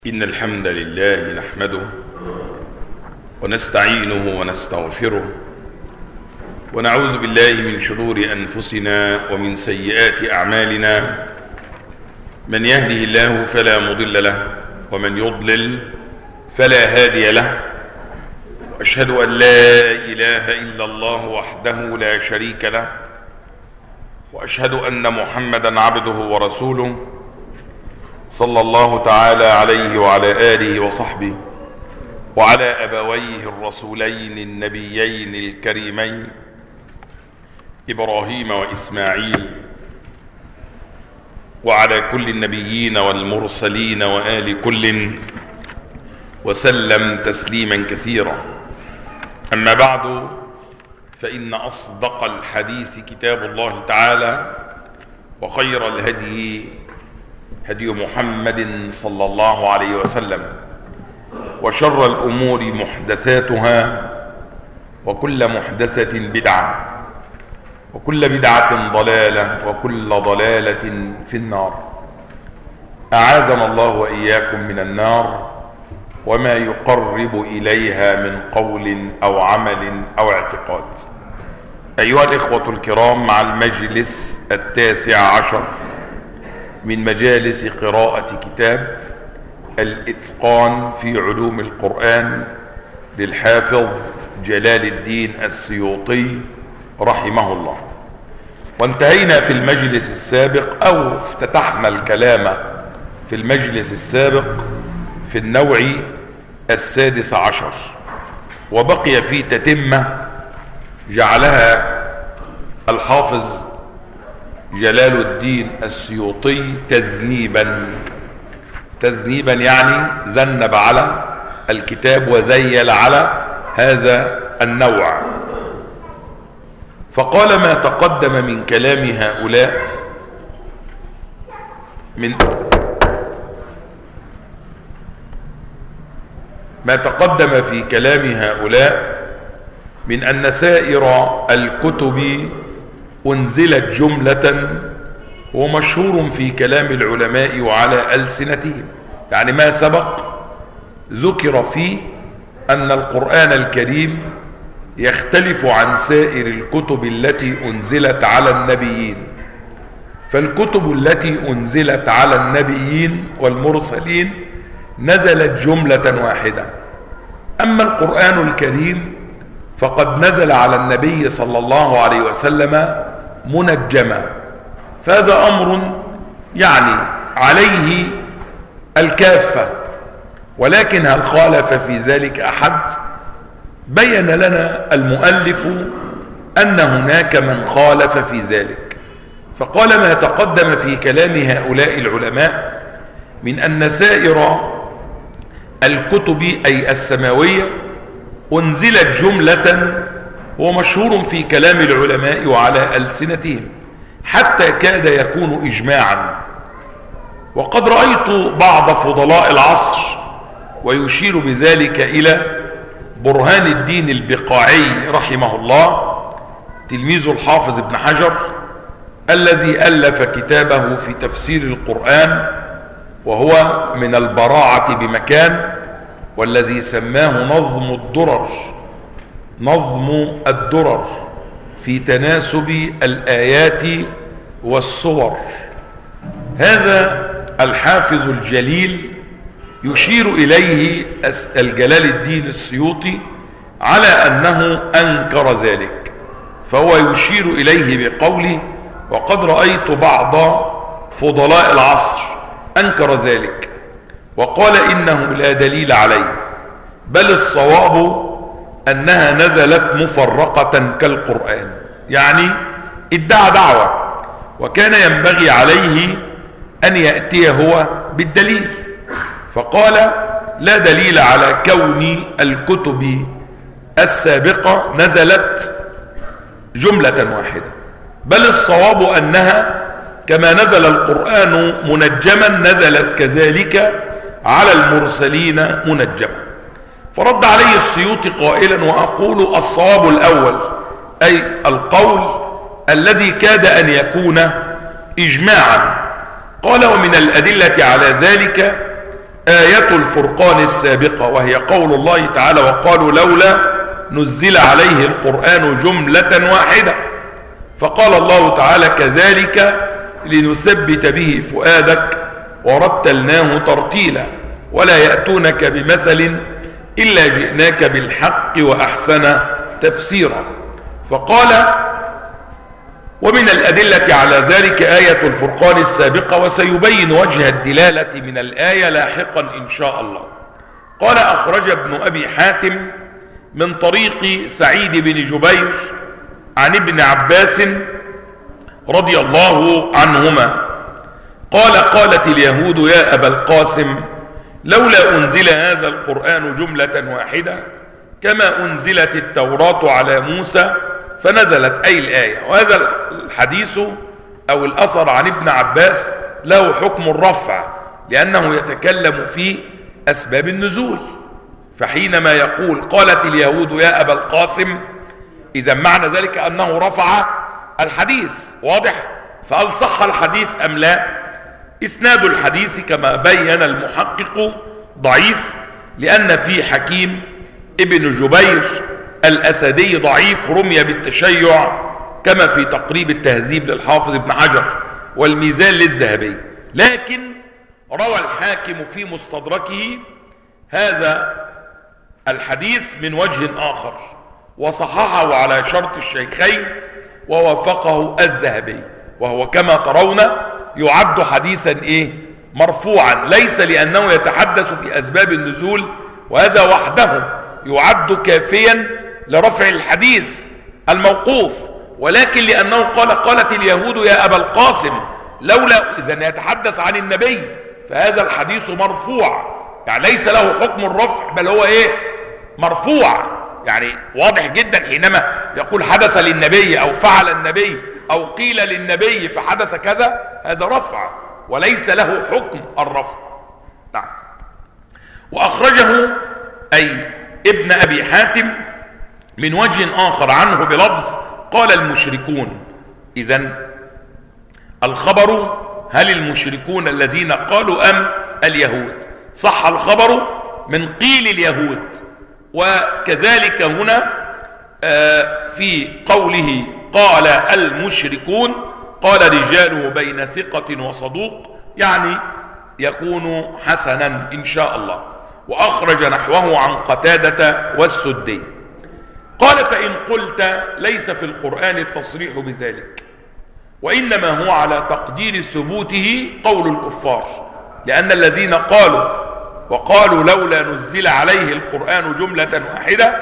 إن الحمد لله نحمده ونستعينه ونستغفره ونعوذ بالله من شرور أنفسنا ومن سيئات أعمالنا. من يهده الله فلا مضل له ومن يضلل فلا هادي له. وأشهد أن لا إله إلا الله وحده لا شريك له، وأشهد أن محمدا عبده ورسوله صلى الله تعالى عليه وعلى آله وصحبه وعلى أبويه الرسولين النبيين الكريمين إبراهيم وإسماعيل، وعلى كل النبيين والمرسلين وآل كل وسلم تسليما كثيرا. أما بعد، فإن أصدق الحديث كتاب الله تعالى، وخير الهدي هدي محمد صلى الله عليه وسلم، وشر الأمور محدثاتها، وكل محدثة بدعة، وكل بدعة ضلالة، وكل ضلالة في النار. أعاذنا الله وإياكم من النار وما يقرب إليها من قول أو عمل أو اعتقاد. أيها الإخوة الكرام، مع المجلس 19 من مجالس قراءة كتاب الإتقان في علوم القرآن للحافظ جلال الدين السيوطي رحمه الله. وانتهينا في المجلس السابق، أو افتتحنا الكلام في المجلس السابق في النوع 16، وبقي في تتمة جعلها الحافظ جلال الدين السيوطي تذنيبا يعني ذنب على الكتاب وزيل على هذا النوع. فقال: ما تقدم من كلام هؤلاء ما تقدم في كلام هؤلاء من أن سائر الكتب أنزلت جملة، ومشهور في كلام العلماء وعلى ألسنتهم. يعني ما سبق ذكر فيه أن القرآن الكريم يختلف عن سائر الكتب التي أنزلت على النبيين. فالكتب التي أنزلت على النبيين والمرسلين نزلت جملة واحدة، أما القرآن الكريم فقد نزل على النبي صلى الله عليه وسلم منجما. فهذا أمر يعني عليه الكافة، ولكن هل خالف في ذلك أحد؟ بين لنا المؤلف أن هناك من خالف في ذلك، فقال: ما تقدم في كلام هؤلاء العلماء من أن سائر الكتب أي السماوية أنزلت جملة، ومشهور في كلام العلماء وعلى ألسنتهم، حتى كاد يكون إجماعا. وقد رأيت بعض فضلاء العصر ويشير بذلك إلى برهان الدين البقاعي رحمه الله، تلميذ الحافظ ابن حجر، الذي ألف كتابه في تفسير القرآن، وهو من البراعة بمكان، والذي سماه نظم الدرر في تناسب الآيات والصور. هذا الحافظ الجليل يشير إليه الجلال الدين السيوطي على أنه أنكر ذلك، فهو يشير إليه بقوله: وقد رأيت بعض فضلاء العصر أنكر ذلك وقال إنه لا دليل عليه، بل الصواب أنها نزلت مفرقة كالقرآن. يعني ادعى دعوة، وكان ينبغي عليه أن يأتي هو بالدليل. فقال: لا دليل على كون الكتب السابقة نزلت جملة واحدة، بل الصواب أنها كما نزل القرآن منجما نزلت كذلك على المرسلين منجما. فرد عليه السيوطي قائلا: وأقول الصواب الأول، أي القول الذي كاد أن يكون إجماعا. قال: ومن الأدلة على ذلك آية الفرقان السابقة، وهي قول الله تعالى: وقالوا لولا نزل عليه القرآن جملة واحدة. فقال الله تعالى: كذلك لنثبت به فؤادك ورتلناه ترتيلا ولا يأتونك بمثل إلا جئناك بالحق وأحسن تفسيرا. فقال: ومن الأدلة على ذلك آية الفرقان السابقة، وسيبين وجه الدلالة من الآية لاحقا إن شاء الله. قال: أخرج ابن أبي حاتم من طريق سعيد بن جبير عن ابن عباس رضي الله عنهما قال: قالت اليهود يا أبا القاسم لولا أنزل هذا القرآن جملة واحدة كما أنزلت التوراة على موسى فنزلت أي الآية. وهذا الحديث أو الأثر عن ابن عباس له حكم الرفع، لأنه يتكلم في أسباب النزول. فحينما يقول قالت اليهود يا أبا القاسم، إذا معنى ذلك أنه رفع الحديث، واضح؟ فهل صح الحديث أم لا؟ إسناد الحديث كما بين المحقق ضعيف، لأن في حكيم ابن جبير الأسدي ضعيف رمي بالتشيع، كما في تقريب التهذيب للحافظ ابن حجر والميزان للذهبي. لكن روى الحاكم في مستدركه هذا الحديث من وجه آخر وصححه على شرط الشيخين ووافقه الذهبي، وهو كما ترون يعد حديثا مرفوعا، ليس لأنه يتحدث في أسباب النزول، وهذا وحده يعد كافيا لرفع الحديث الموقوف، ولكن لأنه قالت اليهود يا أبا القاسم لولا، إذن يتحدث عن النبي، فهذا الحديث مرفوع، يعني ليس له حكم الرفع، بل هو مرفوع. يعني واضح جدا حينما يقول حدث للنبي أو فعل النبي أو قيل للنبي فحدث كذا، هذا رفع وليس له حكم الرفع. نعم. وأخرجه أي ابن أبي حاتم من وجه آخر عنه بلفظ قال المشركون. إذن الخبر هل المشركون الذين قالوا أم اليهود؟ صح الخبر من قيل اليهود. وكذلك هنا في قوله قال المشركون، قال رجاله بين ثقة وصدوق، يعني يكون حسنا إن شاء الله. وأخرج نحوه عن قتادة والسدي. قال: فإن قلت ليس في القرآن التصريح بذلك، وإنما هو على تقدير ثبوته قول الكفار، لأن الذين وقالوا لولا نزل عليه القرآن جملة واحدة،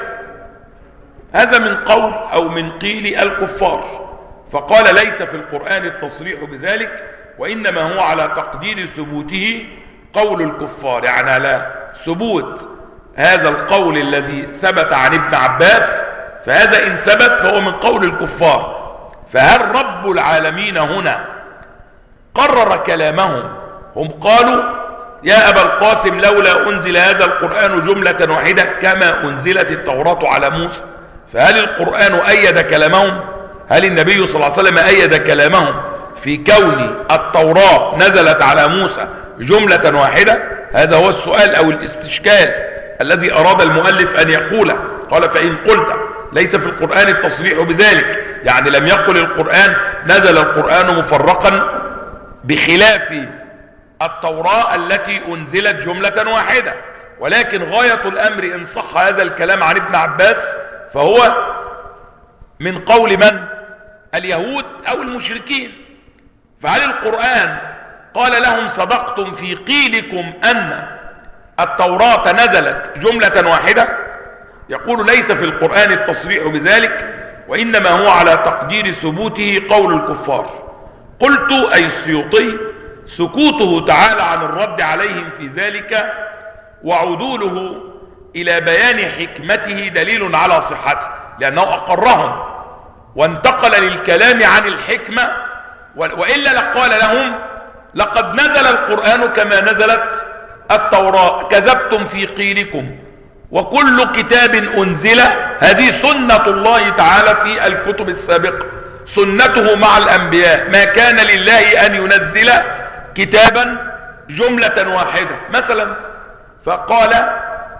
هذا من قول أو من قيل الكفار. فقال ليس في القرآن التصريح بذلك، وإنما هو على تقدير ثبوته قول الكفار، يعني على ثبوت هذا القول الذي ثبت عن ابن عباس، فهذا إن ثبت فهو من قول الكفار. فهل رب العالمين هنا قرر كلامهم؟ هم قالوا يا أبا القاسم لولا أنزل هذا القرآن جملة واحدة كما أنزلت التوراة على موسى، فهل القرآن أيد كلامهم؟ هل النبي صلى الله عليه وسلم أيد كلامهم في كون التوراة نزلت على موسى جملة واحدة؟ هذا هو السؤال أو الاستشكال الذي أراد المؤلف أن يقوله. قال: فإن قلت ليس في القرآن التصريح بذلك، يعني لم يقل القرآن نزل القرآن مفرقا بخلاف التوراة التي أنزلت جملة واحدة، ولكن غاية الأمر إن صح هذا الكلام عن ابن عباس فهو من قول من؟ اليهود أو المشركين. فهل القرآن قال لهم صدقتم في قيلكم أن التوراة نزلت جملة واحدة؟ يقول ليس في القرآن التصريح بذلك، وإنما هو على تقدير ثبوته قول الكفار. قلت أي السيوطي: سكوته تعالى عن الرد عليهم في ذلك وعدوله إلى بيان حكمته دليل على صحته، لأنه أقرهم وانتقل للكلام عن الحكمة، وإلا لقال لهم لقد نزل القرآن كما نزلت التوراة، كذبتم في قيلكم، وكل كتاب أنزل، هذه سنة الله تعالى في الكتب السابقة، سنته مع الأنبياء، ما كان لله أن ينزل كتابا جملة واحدة. مثلا فقال: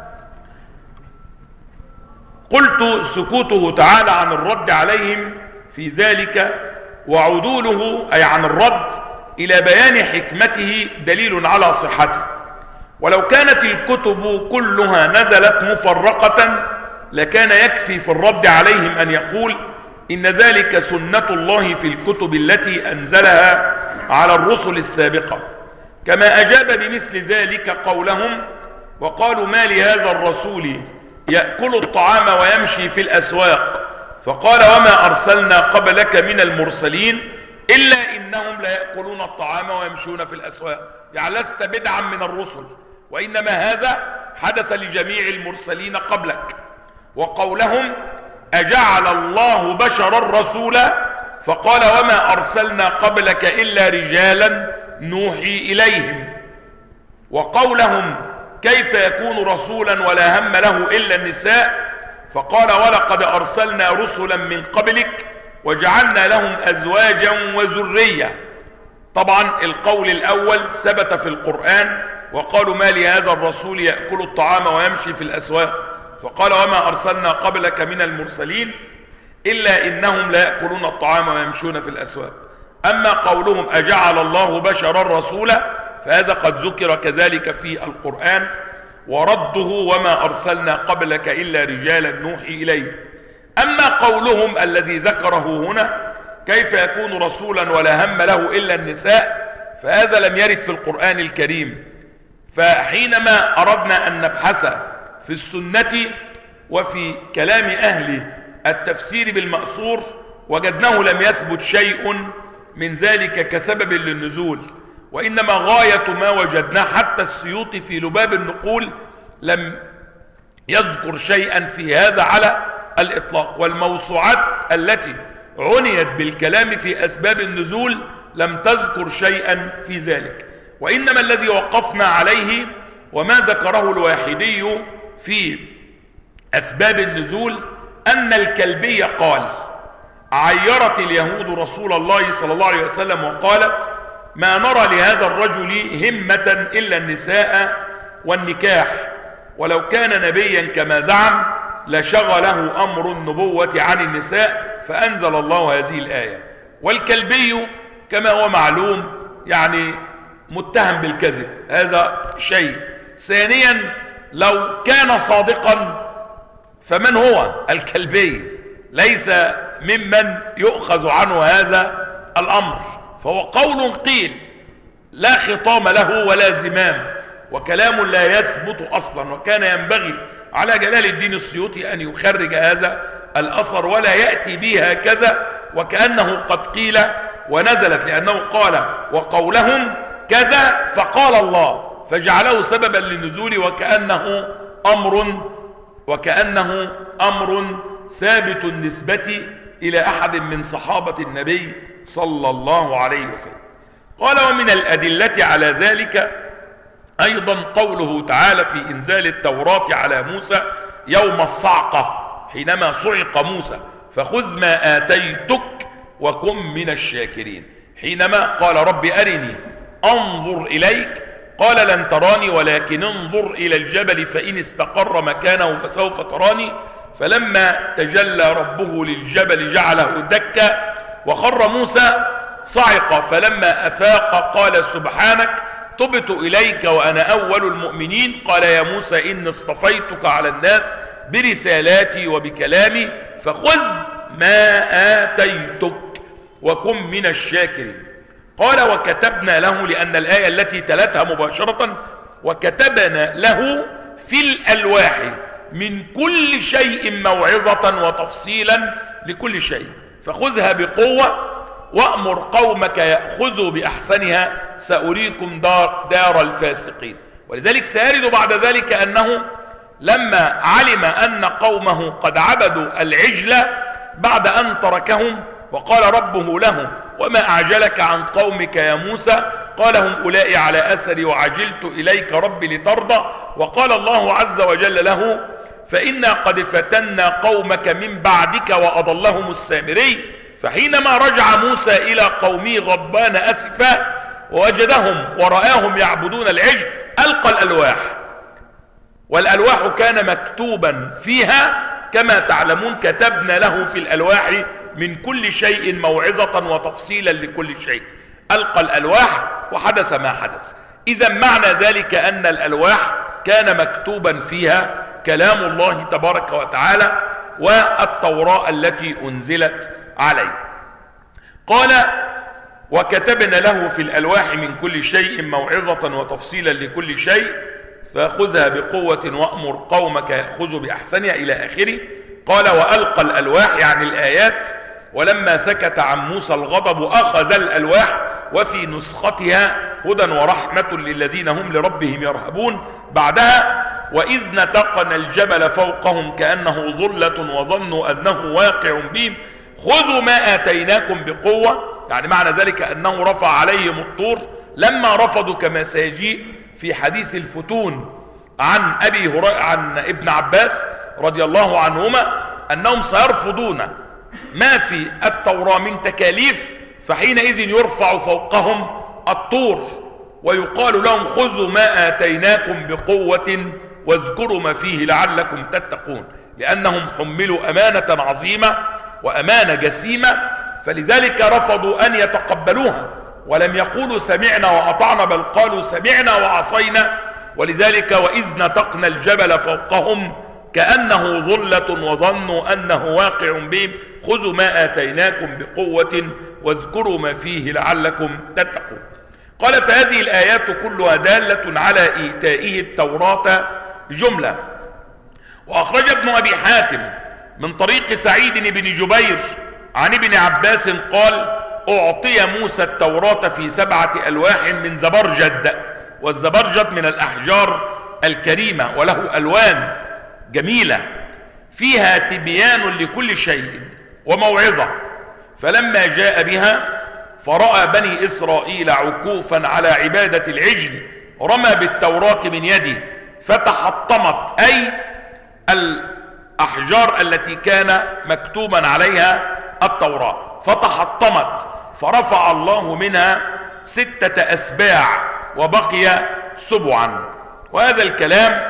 قلت سكوته تعالى عن الرد عليهم في ذلك وعدوله أي عن الرد إلى بيان حكمته دليل على صحته. ولو كانت الكتب كلها نزلت مفرقة لكان يكفي في الرد عليهم أن يقول إن ذلك سنة الله في الكتب التي أنزلها على الرسل السابقة، كما أجاب بمثل ذلك قولهم: وقالوا ما لهذا الرسول يأكل الطعام ويمشي في الأسواق، فقال: وما أرسلنا قبلك من المرسلين إلا إنهم ليأكلون الطعام ويمشون في الأسواق. يعني لست بدعا من الرسل، وإنما هذا حدث لجميع المرسلين قبلك. وقولهم: أجعل الله بشرا رسولا، فقال: وما أرسلنا قبلك إلا رجالا نوحي إليهم. وقولهم: كيف يكون رسولا ولا هم له إلا النساء، فقال: ولقد أرسلنا رسلا من قبلك وجعلنا لهم أزواجا وذرية. طبعا القول الأول ثبت في القرآن: وقالوا ما لهذا الرسول يأكل الطعام ويمشي في الأسواق، فقال: وما أرسلنا قبلك من المرسلين إلا إنهم لا يأكلون الطعام ويمشون في الأسواق. أما قولهم أجعل الله بشرا رسولا فهذا قد ذكر كذلك في القرآن، ورده وما أرسلنا قبلك إلا رجالا نوحي إليه. أما قولهم الذي ذكره هنا كيف يكون رسولا ولا هم له إلا النساء، فهذا لم يرد في القرآن الكريم. فحينما أردنا أن نبحث في السنة وفي كلام أهل التفسير بالمأثور وجدناه لم يثبت شيء من ذلك كسبب للنزول، وإنما غاية ما وجدناه حتى السيوطي في لباب النقول لم يذكر شيئا في هذا على الإطلاق. والموسوعات التي عنيت بالكلام في أسباب النزول لم تذكر شيئا في ذلك، وإنما الذي وقفنا عليه وما ذكره الواحدي في أسباب النزول أن الكلبي قال: عيرت اليهود رسول الله صلى الله عليه وسلم وقالت: ما نرى لهذا الرجل همة إلا النساء والنكاح، ولو كان نبيا كما زعم لشغله أمر النبوة عن النساء، فأنزل الله هذه الآية. والكلبي كما هو معلوم يعني متهم بالكذب، هذا شيء. ثانيا لو كان صادقا فمن هو الكلبي؟ ليس ممن يؤخذ عنه هذا الأمر، فهو قول قيل لا خطام له ولا زمام، وكلام لا يثبت أصلا. وكان ينبغي على جلال الدين السيوطي أن يخرج هذا الأثر ولا يأتي به هكذا وكأنه قد قيل ونزلت، لأنه قال: وقولهم كذا فقال الله، فجعله سببا للنزول وكأنه أمر ثابت النسبة إلى أحد من صحابة النبي صلى الله عليه وسلم. قال: ومن الأدلة على ذلك أيضا قوله تعالى في إنزال التوراة على موسى يوم الصعقة حينما صعق موسى: فخذ ما آتيتك وكن من الشاكرين. حينما قال: رب أرني أنظر إليك، قال: لن تراني ولكن انظر إلى الجبل فإن استقر مكانه فسوف تراني. فلما تجلى ربه للجبل جعله دكا وخر موسى صعق، فلما أفاق قال: سبحانك تبت إليك وأنا أول المؤمنين. قال: يا موسى إني اصطفيتك على الناس برسالاتي وبكلامي فخذ ما آتيتك وكن من الشاكرين. قال: وكتبنا له، لأن الآية التي تلتها مباشرة: وكتبنا له في الألواح من كل شيء موعظة وتفصيلا لكل شيء، فخذها بقوة وأمر قومك يأخذوا بأحسنها سأريكم دار الفاسقين. ولذلك سيرد بعد ذلك أنه لما علم أن قومه قد عبدوا العجل بعد أن تركهم وقال ربه لهم: وما أعجلك عن قومك يا موسى؟ قال: هم أولئك على أثري وعجلت إليك ربي لترضى. وقال الله عز وجل له: فإنا قد فتنا قومك من بعدك وأضلهم السامري. فحينما رجع موسى إلى قومه غضبان أسفا ووجدهم ورآهم يعبدون العجل ألقى الألواح والألواح كان مكتوبا فيها كما تعلمون كتبنا له في الألواح من كل شيء موعظة وتفصيلا لكل شيء. ألقى الألواح وحدث ما حدث. إذا معنى ذلك أن الألواح كان مكتوبا فيها كلام الله تبارك وتعالى والتوراة التي أنزلت عليه. قال وكتبنا له في الألواح من كل شيء موعظة وتفصيلا لكل شيء فخذها بقوة وأمر قومك يأخذوا بأحسنها إلى آخره. قال وألقى الألواح يعني الآيات، ولما سكت عن موسى الغضب أخذ الألواح وفي نسختها هدى ورحمة للذين هم لربهم يرهبون. بعدها وإذ نتقنا الجبل فوقهم كأنه ظلة وظنوا أنه واقع بهم خذوا ما آتيناكم بقوة، يعني معنى ذلك أنه رفع عليهم الطور لما رفضوا، كما سيجيء في حديث الفتون عن عن ابن عباس رضي الله عنهما أنهم سيرفضون ما في التوراة من تكاليف، فحينئذ يرفع فوقهم الطور ويقال لهم خذوا ما آتيناكم بقوة واذكروا ما فيه لعلكم تتقون، لأنهم حملوا أمانة عظيمة وأمانة جسيمة، فلذلك رفضوا أن يتقبلوها ولم يقولوا سمعنا وأطعنا بل قالوا سمعنا وعصينا. ولذلك وإذ نتقنا الجبل فوقهم كأنه ظلة وظنوا أنه واقع بهم خذوا ما آتيناكم بقوة واذكروا ما فيه لعلكم تتقون. قال فهذه الآيات كلها دالة على إيتائه التوراة جملة. وأخرج ابن أبي حاتم من طريق سعيد بن جبير عن ابن عباس قال أعطي موسى التوراة في 7 ألواح من زبرجد، والزبرجد من الأحجار الكريمة وله ألوان جميلة فيها تبيان لكل شيء وموعظة. فلما جاء بها فرأى بني إسرائيل عكوفا على عبادة العجل رمى بالتوراة من يده فتحطمت، أي الأحجار التي كان مكتوبا عليها التوراة فتحطمت، فرفع الله منها 6 أسباع وبقي 7. وهذا الكلام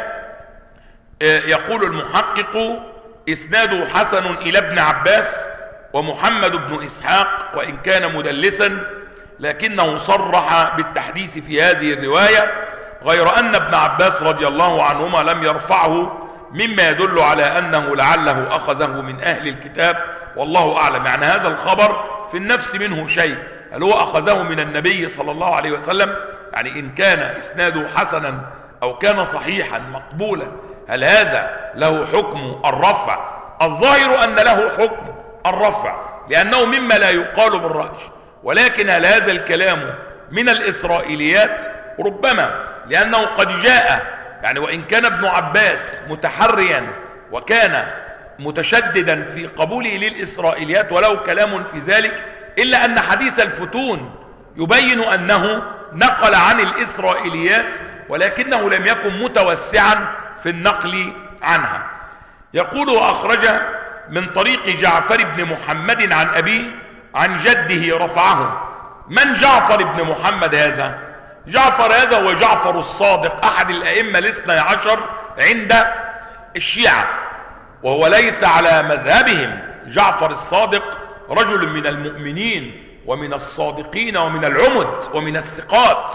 يقول المحقق إسناده حسن إلى ابن عباس ومحمد بن إسحاق وإن كان مدلسا، لكنه صرح بالتحديث في هذه الرواية، غير أن ابن عباس رضي الله عنهما لم يرفعه، مما يدل على أنه لعله أخذه من أهل الكتاب، والله أعلم. يعني هذا الخبر في النفس منه شيء، هل هو أخذه من النبي صلى الله عليه وسلم؟ يعني إن كان إسناده حسنا أو كان صحيحا مقبولا هل هذا له حكم الرفع؟ الظاهر أن له حكم الرفع لأنه مما لا يقال بالرأي، ولكن هل هذا الكلام من الإسرائيليات؟ ربما، لأنه قد جاء، يعني وإن كان ابن عباس متحريا وكان متشددا في قبوله للإسرائيليات وله كلام في ذلك، إلا أن حديث الفتون يبين أنه نقل عن الإسرائيليات ولكنه لم يكن متوسعا في النقل عنها. يقول وأخرج من طريق جعفر بن محمد عن أبيه عن جده رفعه. من جعفر بن محمد هذا؟ جعفر هذا هو جعفر الصادق أحد الأئمة ال12 عند الشيعة، وهو ليس على مذهبهم. جعفر الصادق رجل من المؤمنين ومن الصادقين ومن العمد ومن الثقات.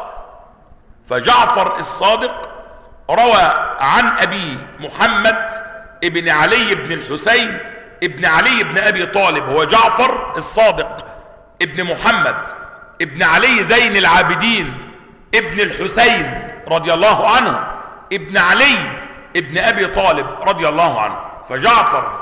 فجعفر الصادق روى عن أبي محمد ابن علي بن الحسين ابن علي بن أبي طالب، هو جعفر الصادق ابن محمد ابن علي زين العابدين ابن الحسين رضي الله عنه ابن علي ابن أبي طالب رضي الله عنه. فجعفر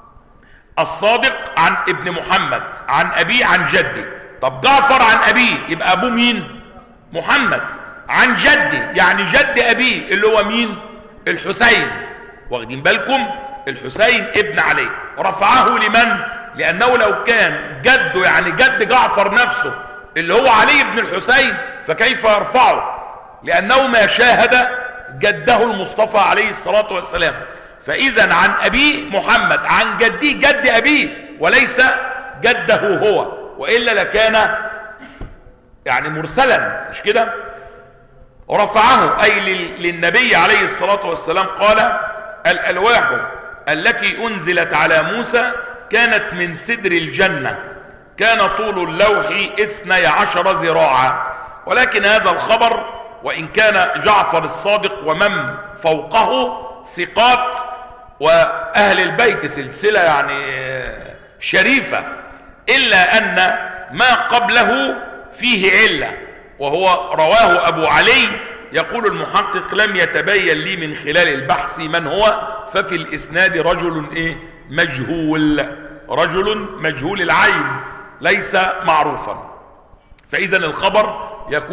الصادق عن ابن محمد عن أبيه عن جدي. طب جعفر عن أبيه يبقى أبوه مين؟ محمد. عن جدي يعني جد أبيه اللي هو مين؟ الحسين. واخدين بالكم؟ الحسين ابن علي. رفعه لمن؟ لأنه لو كان جده يعني جد جعفر نفسه اللي هو علي بن الحسين فكيف يرفعه؟ لأنه ما شاهد جده المصطفى عليه الصلاة والسلام. فإذا عن أبيه محمد عن جدي جد أبيه وليس جده هو، وإلا لكان يعني مرسلا، مش كده؟ رفعه أي للنبي عليه الصلاة والسلام. قال: الألواح التي أنزلت على موسى كانت من سدر الجنة، كان طول اللوح 12 ذراعا. ولكن هذا الخبر وإن كان جعفر الصادق ومن فوقه ثقات وأهل البيت سلسلة يعني شريفة، إلا أن ما قبله فيه علة، وهو رواه أبو علي. يقول المحقق: لم يتبين لي من خلال البحث من هو، ففي الإسناد رجل مجهول، رجل مجهول العين ليس معروفا. فإذا الخبر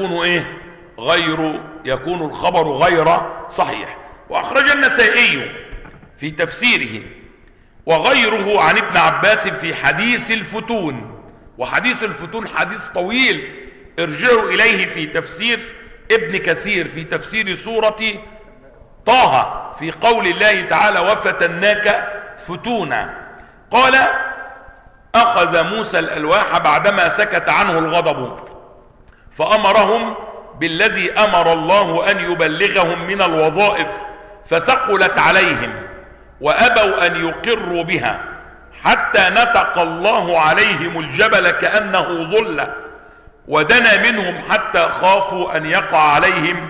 يكون الخبر غير صحيح. وأخرج النسائي في تفسيره وغيره عن ابن عباس في حديث الفتون، وحديث الفتون حديث طويل، ارجعوا إليه في تفسير ابن كثير في تفسير سورة طه في قول الله تعالى: وفتناك فتونا. قال: أخذ موسى الألواح بعدما سكت عنه الغضب، فأمرهم بالذي أمر الله أن يبلغهم من الوظائف، فثقلت عليهم وأبوا أن يقروا بها، حتى نطق الله عليهم الجبل كأنه ظلة، ودنا منهم حتى خافوا أن يقع عليهم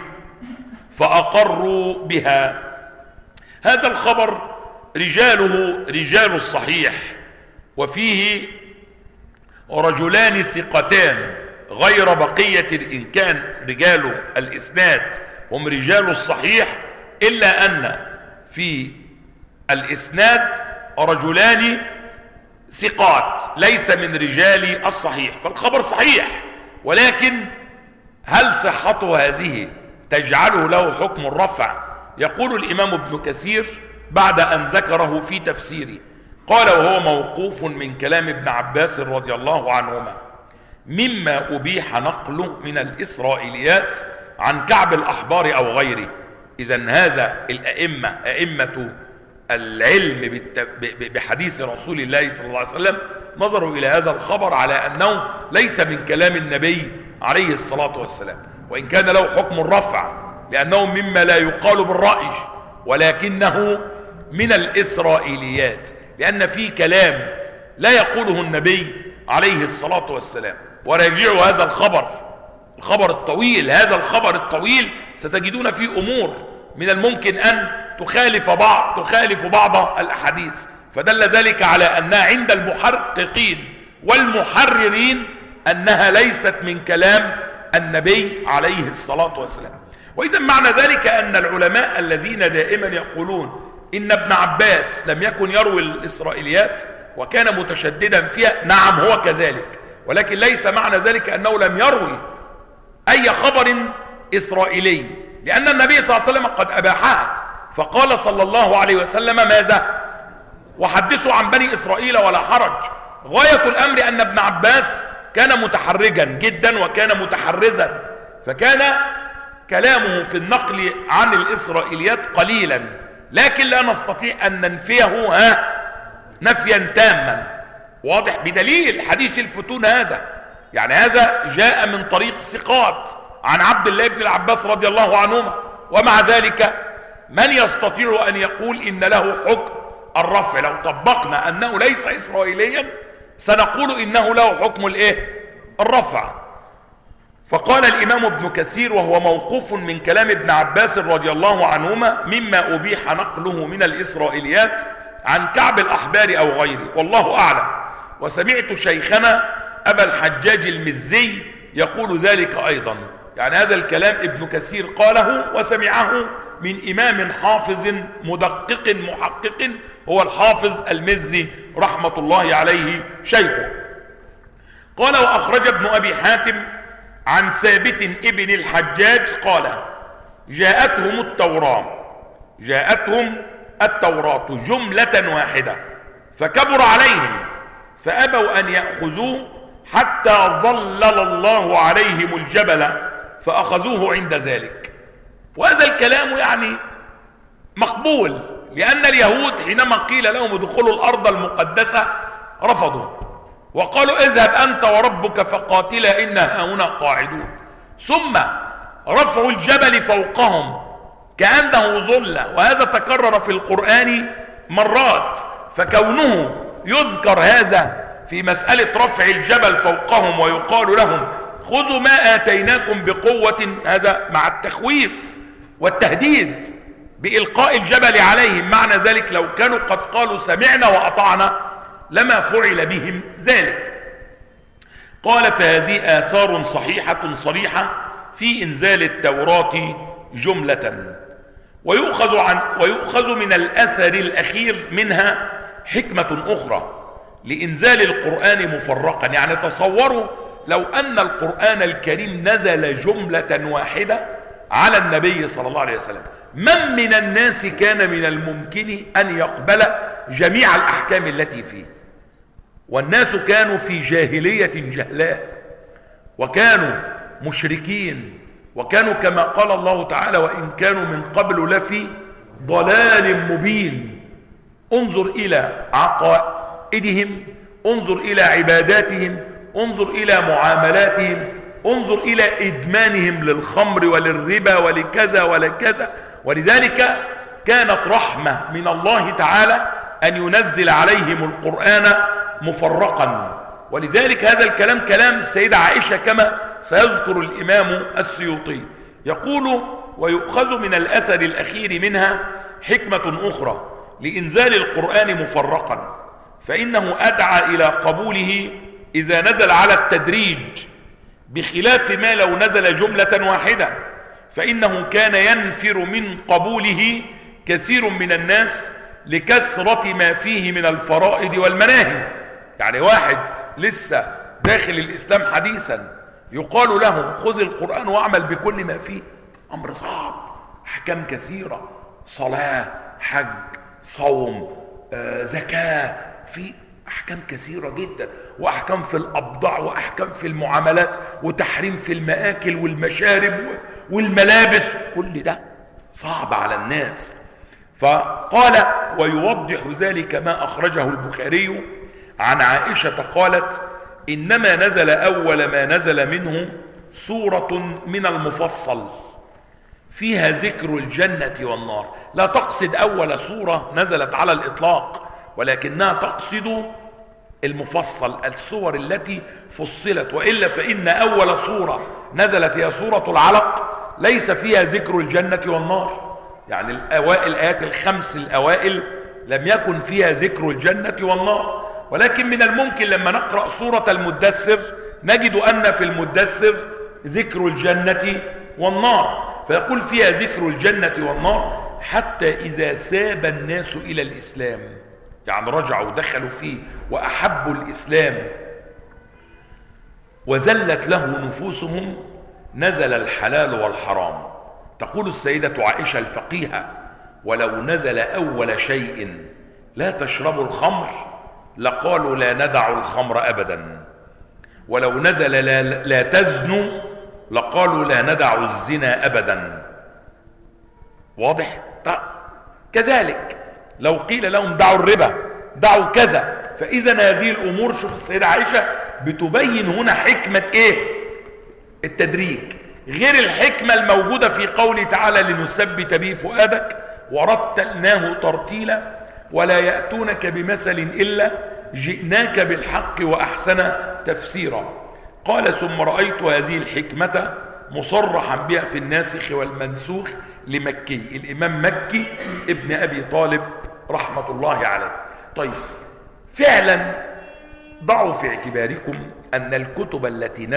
فأقروا بها. هذا الخبر رجاله رجال الصحيح، وفيه رجلان ثقتان غير بقية، إن كان رجال الإسناد هم رجال الصحيح، إلا أن في الإسناد رجلان ثقات ليس من رجال الصحيح، فالخبر صحيح، ولكن هل صحته هذه تجعله له حكم الرفع؟ يقول الإمام ابن كثير بعد أن ذكره في تفسيره، قال: وهو موقوف من كلام ابن عباس رضي الله عنهما، مما أبيح نقله من الإسرائيليات عن كعب الأحبار أو غيره. إذن هذا الأئمة، أئمة العلم بحديث رسول الله صلى الله عليه وسلم، نظروا إلى هذا الخبر على أنه ليس من كلام النبي عليه الصلاة والسلام، وإن كان له حكم الرفع، لأنه مما لا يقال بالرأي، ولكنه من الإسرائيليات، لأن فيه كلام لا يقوله النبي عليه الصلاة والسلام. وراجعوا هذا الخبر الطويل، هذا الخبر الطويل ستجدون فيه أمور من الممكن أن تخالف بعض الأحاديث، فدل ذلك على أنها عند المحققين والمحررين أنها ليست من كلام النبي عليه الصلاة والسلام. وإذا معنى ذلك أن العلماء الذين دائما يقولون إن ابن عباس لم يكن يروي الإسرائيليات وكان متشددا فيها، نعم هو كذلك، ولكن ليس معنى ذلك أنه لم يروي أي خبر إسرائيلي، لأن النبي صلى الله عليه وسلم قد أباحها، فقال صلى الله عليه وسلم: ماذا؟ وحدثوا عن بني إسرائيل ولا حرج. غاية الأمر أن ابن عباس كان متحرجا جدا وكان متحرزا، فكان كلامه في النقل عن الإسرائيليات قليلا، لكن لا نستطيع أن ننفيه نفيا تاما، واضح بدليل حديث الفتون هذا. يعني هذا جاء من طريق ثقات عن عبد الله بن العباس رضي الله عنهما، ومع ذلك من يستطيع أن يقول إن له حكم الرفع؟ لو طبقنا أنه ليس إسرائيليا سنقول إنه له حكم الرفع. فقال الإمام ابن كثير: وهو موقوف من كلام ابن عباس رضي الله عنهما، مما أبيح نقله من الإسرائيليات عن كعب الأحبار أو غيره، والله أعلم. وسمعت شيخنا أبا الحجاج المزي يقول ذلك أيضا. يعني هذا الكلام ابن كثير قاله وسمعه من إمام حافظ مدقق محقق، هو الحافظ المزي رحمة الله عليه شيخه. قال: وأخرج ابن أبي حاتم عن ثابت ابن الحجاج قال: جاءتهم التوراة جملة واحدة، فكبر عليهم فأبوا أن يأخذوه حتى ظلل الله عليهم الجبل فأخذوه عند ذلك. وهذا الكلام يعني مقبول، لأن اليهود حينما قيل لهم ادخلوا الأرض المقدسة رفضوا، وقالوا: اذهب أنت وربك فقاتلا إنا هنا قاعدون. ثم رفع الجبل فوقهم كأنه ظلة، وهذا تكرر في القرآن مرات، فكونه يذكر هذا في مسألة رفع الجبل فوقهم ويقال لهم خذوا ما آتيناكم بقوة، هذا مع التخويف والتهديد بإلقاء الجبل عليهم. معنى ذلك لو كانوا قد قالوا سمعنا وأطعنا لما فعل بهم ذلك. قال فهذه آثار صحيحة صريحة في إنزال التوراة جملة. ويؤخذ من الأثر الأخير منها حكمة أخرى لإنزال القرآن مفرقا. يعني تصوروا لو أن القرآن الكريم نزل جملة واحدة على النبي صلى الله عليه وسلم، من من الناس كان من الممكن أن يقبل جميع الأحكام التي فيه؟ والناس كانوا في جاهلية جهلاء، وكانوا مشركين، وكانوا كما قال الله تعالى وإن كانوا من قبل لفي ضلال مبين. انظر إلى عقائدهم، انظر إلى عباداتهم، انظر إلى معاملاتهم، انظر إلى إدمانهم للخمر وللربا ولكذا ولكذا. ولذلك كانت رحمة من الله تعالى أن ينزل عليهم القرآن مفرقا. ولذلك هذا الكلام كلام السيدة عائشة كما سيذكر الإمام السيوطي، يقول ويؤخذ من الأثر الأخير منها حكمة أخرى لإنزال القرآن مفرقا، فإنه أدعى إلى قبوله إذا نزل على التدريج، بخلاف ما لو نزل جملة واحدة، فإنه كان ينفر من قبوله كثير من الناس لكثرة ما فيه من الفرائض والمناهي. يعني واحد لسه داخل الإسلام حديثا يقال له خذ القرآن واعمل بكل ما فيه، أمر صعب، أحكام كثيرة، صلاة، حج، صوم، زكاة، في أحكام كثيرة جدا، وأحكام في الأبضاع، وأحكام في المعاملات، وتحريم في المآكل والمشارب والملابس، كل ده صعب على الناس. فقال ويوضح ذلك ما أخرجه البخاري عن عائشة قالت إنما نزل أول ما نزل منه سورة من المفصل فيها ذكر الجنة والنار. لا تقصد أول سورة نزلت على الإطلاق، ولكنها تقصد المفصل، السور التي فصلت، وإلا فإن أول سورة نزلت هي سورة العلق ليس فيها ذكر الجنة والنار. يعني الآيات الخمس الأوائل لم يكن فيها ذكر الجنة والنار، ولكن من الممكن لما نقرأ سورة المدثر نجد أن في المدثر ذكر الجنة والنار، فيقول فيها ذكر الجنة والنار حتى إذا ساب الناس إلى الإسلام، يعني رجعوا دخلوا فيه وأحبوا الإسلام وزلت له نفوسهم نزل الحلال والحرام. تقول السيدة عائشة الفقيهة ولو نزل أول شيء لا تشربوا الخمر لقالوا لا ندع الخمر أبدا، ولو نزل لا تزنوا لقالوا لا ندع الزنا أبدا. واضح؟ كذلك لو قيل لهم دعوا الربا دعوا كذا، فإذا هذه الأمور، شوف السيدة عائشة بتبين هنا حكمة إيه؟ التدريج، غير الحكمة الموجودة في قوله تعالى لنثبت به فؤادك ورتلناه ترتيلا ولا يأتونك بمثل إلا جئناك بالحق وأحسن تفسيرا. قال ثم رأيت هذه الحكمة مصرحا بها في الناسخ والمنسوخ لمكي، الإمام مكي ابن أبي طالب رحمة الله عليه. طيب فعلا ضعوا في اعتباركم أن الكتب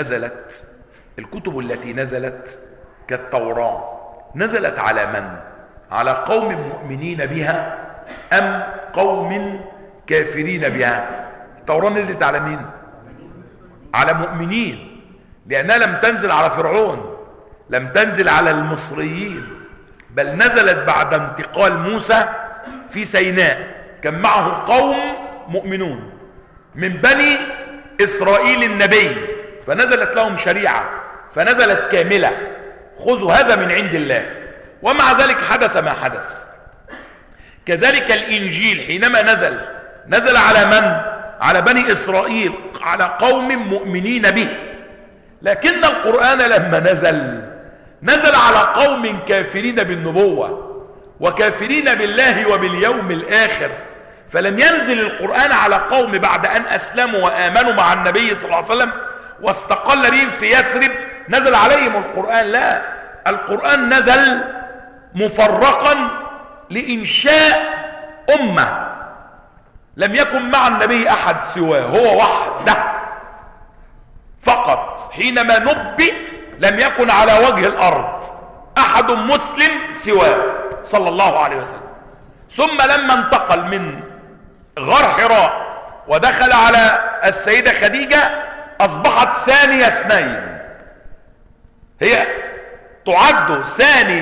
التي نزلت كالتوراة نزلت على من؟ على قوم مؤمنين بها أم قوم كافرين بها؟ التوراة نزلت على مين؟ على مؤمنين، لأنها لم تنزل على فرعون، لم تنزل على المصريين، بل نزلت بعد انتقال موسى في سيناء، كان معه قوم مؤمنون من بني إسرائيل النبي، فنزلت لهم شريعة، فنزلت كاملة، خذوا هذا من عند الله. ومع ذلك حدث ما حدث. كذلك الإنجيل حينما نزل على من؟ على بني إسرائيل، على قوم مؤمنين به. لكن القرآن لما نزل على قوم كافرين بالنبوة وكافرين بالله وباليوم الآخر. فلم ينزل القرآن على قوم بعد أن أسلموا وآمنوا مع النبي صلى الله عليه وسلم واستقل بهم في يثرب نزل عليهم القرآن. لا، القرآن نزل مفرقا لإنشاء أمة لم يكن مع النبي أحد سواه، هو وحده فقط. حينما نبئ لم يكن على وجه الأرض أحد مسلم سواه صلى الله عليه وسلم. ثم لما انتقل من غار حراء ودخل على السيدة خديجة أصبحت ثاني اثنين، هي تعد ثاني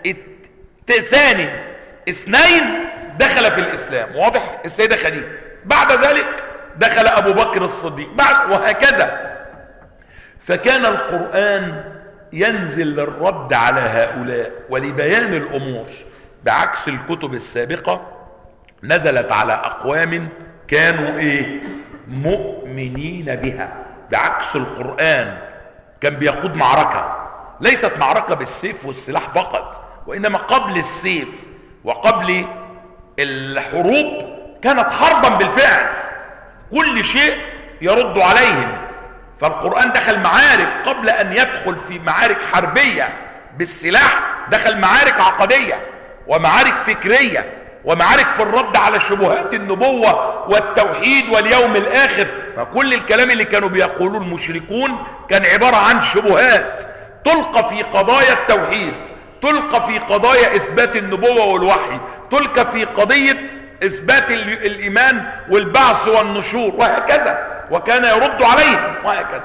اثنين دخل في الإسلام، واضح؟ السيدة خديجة، بعد ذلك دخل أبو بكر الصديق، بعد وهكذا. فكان القرآن ينزل للرد على هؤلاء ولبيان الأمور، بعكس الكتب السابقة نزلت على أقوام كانوا مؤمنين بها. بعكس القرآن كان بيقود معركة، ليست معركة بالسيف والسلاح فقط، وإنما قبل السيف وقبل الحروب كانت حربا بالفعل، كل شيء يرد عليهم. فالقرآن دخل معارك قبل أن يدخل في معارك حربية بالسلاح، دخل معارك عقدية ومعارك فكرية ومعارك في الرد على شبهات النبوة والتوحيد واليوم الآخر. فكل الكلام اللي كانوا بيقولوه المشركون كان عبارة عن شبهات تلقى في قضايا التوحيد، تلقى في قضايا إثبات النبوة والوحي، تلقى في قضية إثبات الإيمان والبعث والنشور وهكذا، وكان يرد عليهم وهكذا.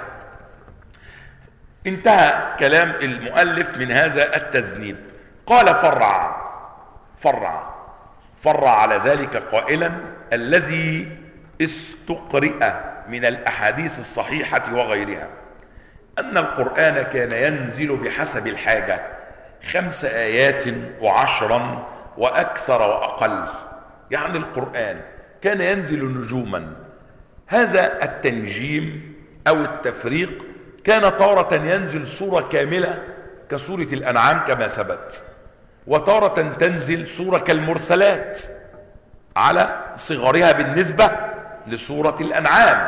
انتهى كلام المؤلف من هذا التذنيب. قال فرع على ذلك قائلا: الذي استقرئ من الأحاديث الصحيحة وغيرها أن القرآن كان ينزل بحسب الحاجة 5 آيات و10 وأكثر وأقل. يعني القرآن كان ينزل نجوما. هذا التنجيم أو التفريق كان تارة ينزل سورة كاملة كسورة الأنعام كما ثبت، وتارة تنزل سورة كالمرسلات على صغرها بالنسبة لسورة الأنعام،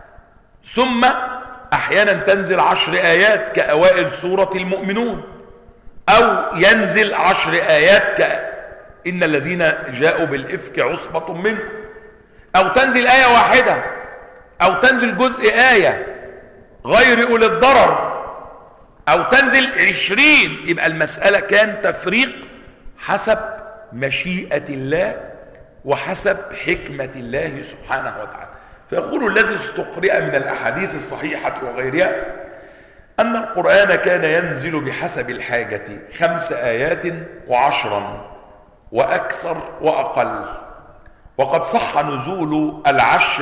ثم أحيانا تنزل 10 آيات كأوائل سورة المؤمنون، أو ينزل 10 آيات كإن الذين جاءوا بالإفك عصبة منكم، أو تنزل آية واحدة، أو تنزل جزء آية غير أولي الضرر، أو تنزل 20. يبقى المسألة كان تفريق حسب مشيئة الله وحسب حكمة الله سبحانه وتعالى. فيقول الذي استقرئ من الأحاديث الصحيحة وغيرها أن القرآن كان ينزل بحسب الحاجة 5 آيات و10 وأكثر وأقل. وقد صح نزول العشر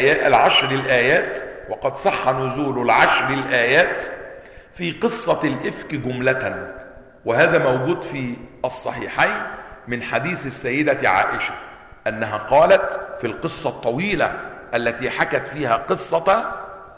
الآيات وقد صح نزول العشر الآيات في قصة الإفك جملة، وهذا موجود في الصحيحين من حديث السيدة عائشة أنها قالت في القصة الطويلة التي حكت فيها قصة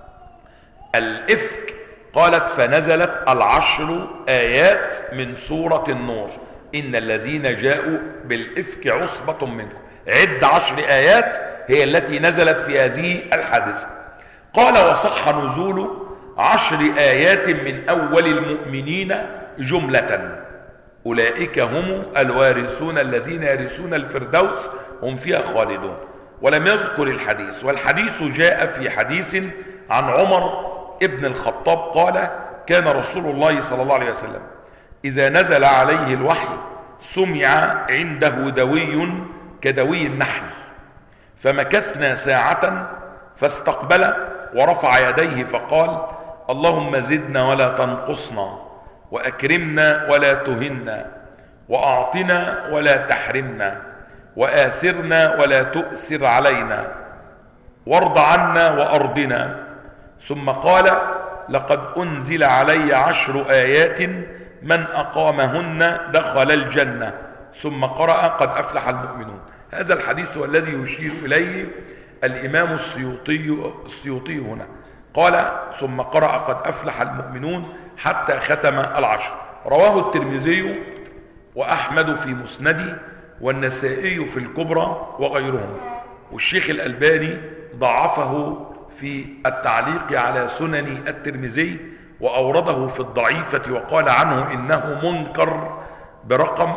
الإفك، قالت: فنزلت 10 آيات من سورة النور إن الذين جاءوا بالإفك عصبة منكم. عد 10 آيات هي التي نزلت في هذه الحادثة. قال: وصح نزول 10 آيات من أول المؤمنين جملة أولئك هم الوارثون الذين يرثون الفردوس هم فيها خالدون. ولم يذكر الحديث، والحديث جاء في حديث عن عمر ابن الخطاب قال: كان رسول الله صلى الله عليه وسلم إذا نزل عليه الوحي سمع عنده دوي كدوي النحل، فمكثنا ساعة فاستقبل ورفع يديه فقال: اللهم زدنا ولا تنقصنا، وأكرمنا ولا تهنا، وأعطنا ولا تحرمنا، وآثرنا ولا تؤثر علينا، وارض عنا وأرضنا. ثم قال: لقد أنزل علي 10 آيات من أقامهن دخل الجنة. ثم قرأ: قد أفلح المؤمنون. هذا الحديث هو الذي يشير إليه الإمام السيوطي هنا. قال: ثم قرأ: قد أفلح المؤمنون حتى ختم 10. رواه الترمذي وأحمد في مسنده والنسائي في الكبرى وغيرهم، والشيخ الألباني ضعفه في التعليق على سنن الترمذي وأورده في الضعيفة وقال عنه إنه منكر برقم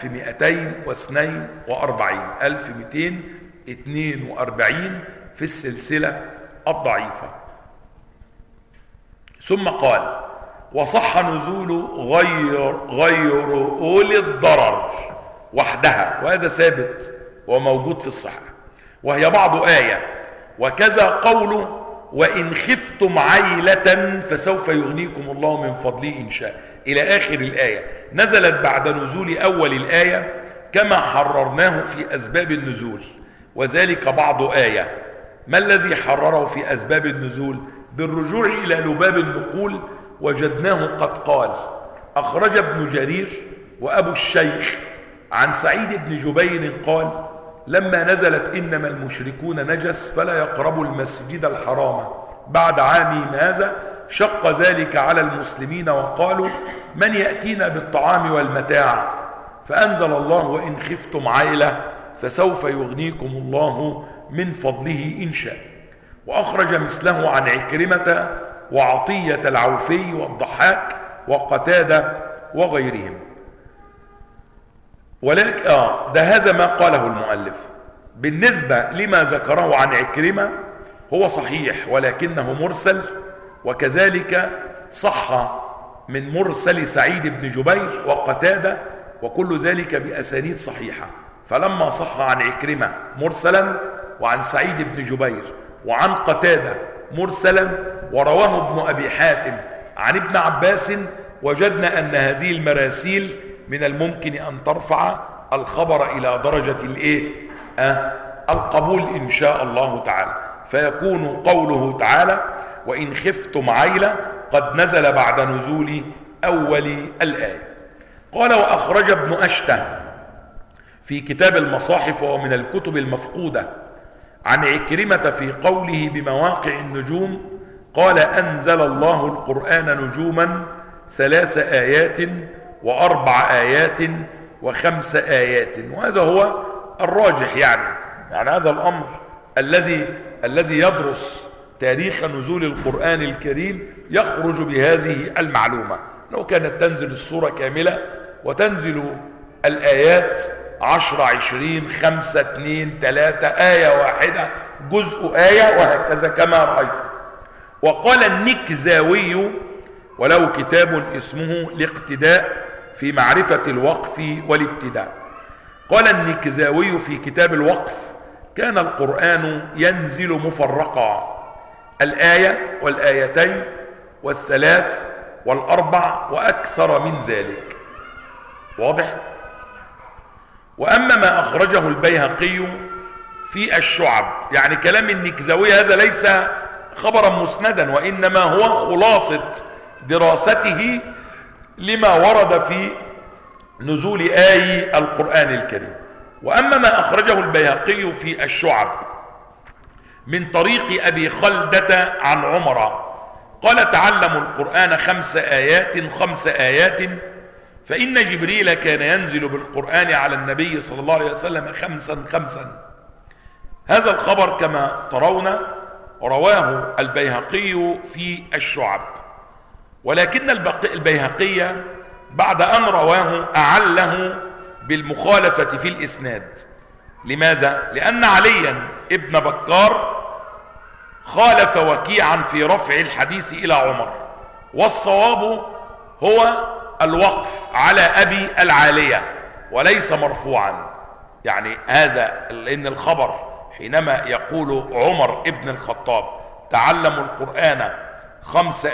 1242 في السلسلة الضعيفة. ثم قال وصح نزول غير أولي الضرر وحدها، وهذا ثابت وموجود في الصحة، وهي بعض آية، وكذا قوله وإن خفتم عيلة فسوف يغنيكم الله من فضله إن شاء، إلى آخر الآية. نزلت بعد نزول أول الآية كما حررناه في أسباب النزول، وذلك بعض آية. ما الذي حرره في أسباب النزول؟ بالرجوع إلى لباب النقول وجدناه قد قال. أخرج ابن جرير وأبو الشيخ عن سعيد بن جبير قال لما نزلت إنما المشركون نجس فلا يقربوا المسجد الحرام بعد عامهم هذا شق ذلك على المسلمين وقالوا من يأتينا بالطعام والمتاع، فأنزل الله وإن خفتم عيلة فسوف يغنيكم الله من فضله إن شاء. وأخرج مثله عن عكرمة وعطية العوفي والضحاك وقتادة وغيرهم. ولكن ده هذا ما قاله المؤلف. بالنسبة لما ذكره عن عكرمة هو صحيح ولكنه مرسل، وكذلك صح من مرسل سعيد بن جبير وقتادة، وكل ذلك بأسانيد صحيحة. فلما صح عن عكرمة مرسلا وعن سعيد بن جبير وعن قتادة مرسلا ورواه ابن أبي حاتم عن ابن عباس، وجدنا أن هذه المراسيل من الممكن أن ترفع الخبر إلى درجة القبول إن شاء الله تعالى، فيكون قوله تعالى وإن خفتم عيلة قد نزل بعد نزول أول الآية. قال وأخرج ابن أشته في كتاب المصاحف وهو من الكتب المفقودة عن عكرمة في قوله بمواقع النجوم قال أنزل الله القرآن نجوما 3 آيات و4 آيات و5 آيات، وهذا هو الراجح. يعني هذا الأمر الذي يدرس تاريخ نزول القرآن الكريم يخرج بهذه المعلومة، لو كانت تنزل السورة كاملة وتنزل الآيات 10 20 5 2 3 آية واحدة جزء آية وهكذا كما رأيت. وقال النكزاوي وله كتاب اسمه الاقتداء في معرفة الوقف والابتداء، قال النكزاوي في كتاب الوقف كان القرآن ينزل مفرقا، الآية والآيتين والثلاث والأربع وأكثر من ذلك. واضح؟ وأما ما أخرجه البيهقي في الشعب، يعني كلام النكزاوي هذا ليس خبرا مسندا، وإنما هو خلاصة دراسته لما ورد في نزول آي القرآن الكريم. وأما ما أخرجه البيهقي في الشعب من طريق أبي خلدة عن عمر قال تعلموا القرآن 5 آيات فإن جبريل كان ينزل بالقرآن على النبي صلى الله عليه وسلم 5. هذا الخبر كما ترون رواه البيهقي في الشعب، ولكن البيهقي بعد أن رواه أعله بالمخالفة في الإسناد. لماذا؟ لأن عليا ابن بكار خالف وكيعا في رفع الحديث إلى عمر، والصواب هو الوقف على أبي العالية وليس مرفوعا. يعني هذا لأن الخبر حينما يقول عمر ابن الخطاب تعلموا القرآن 5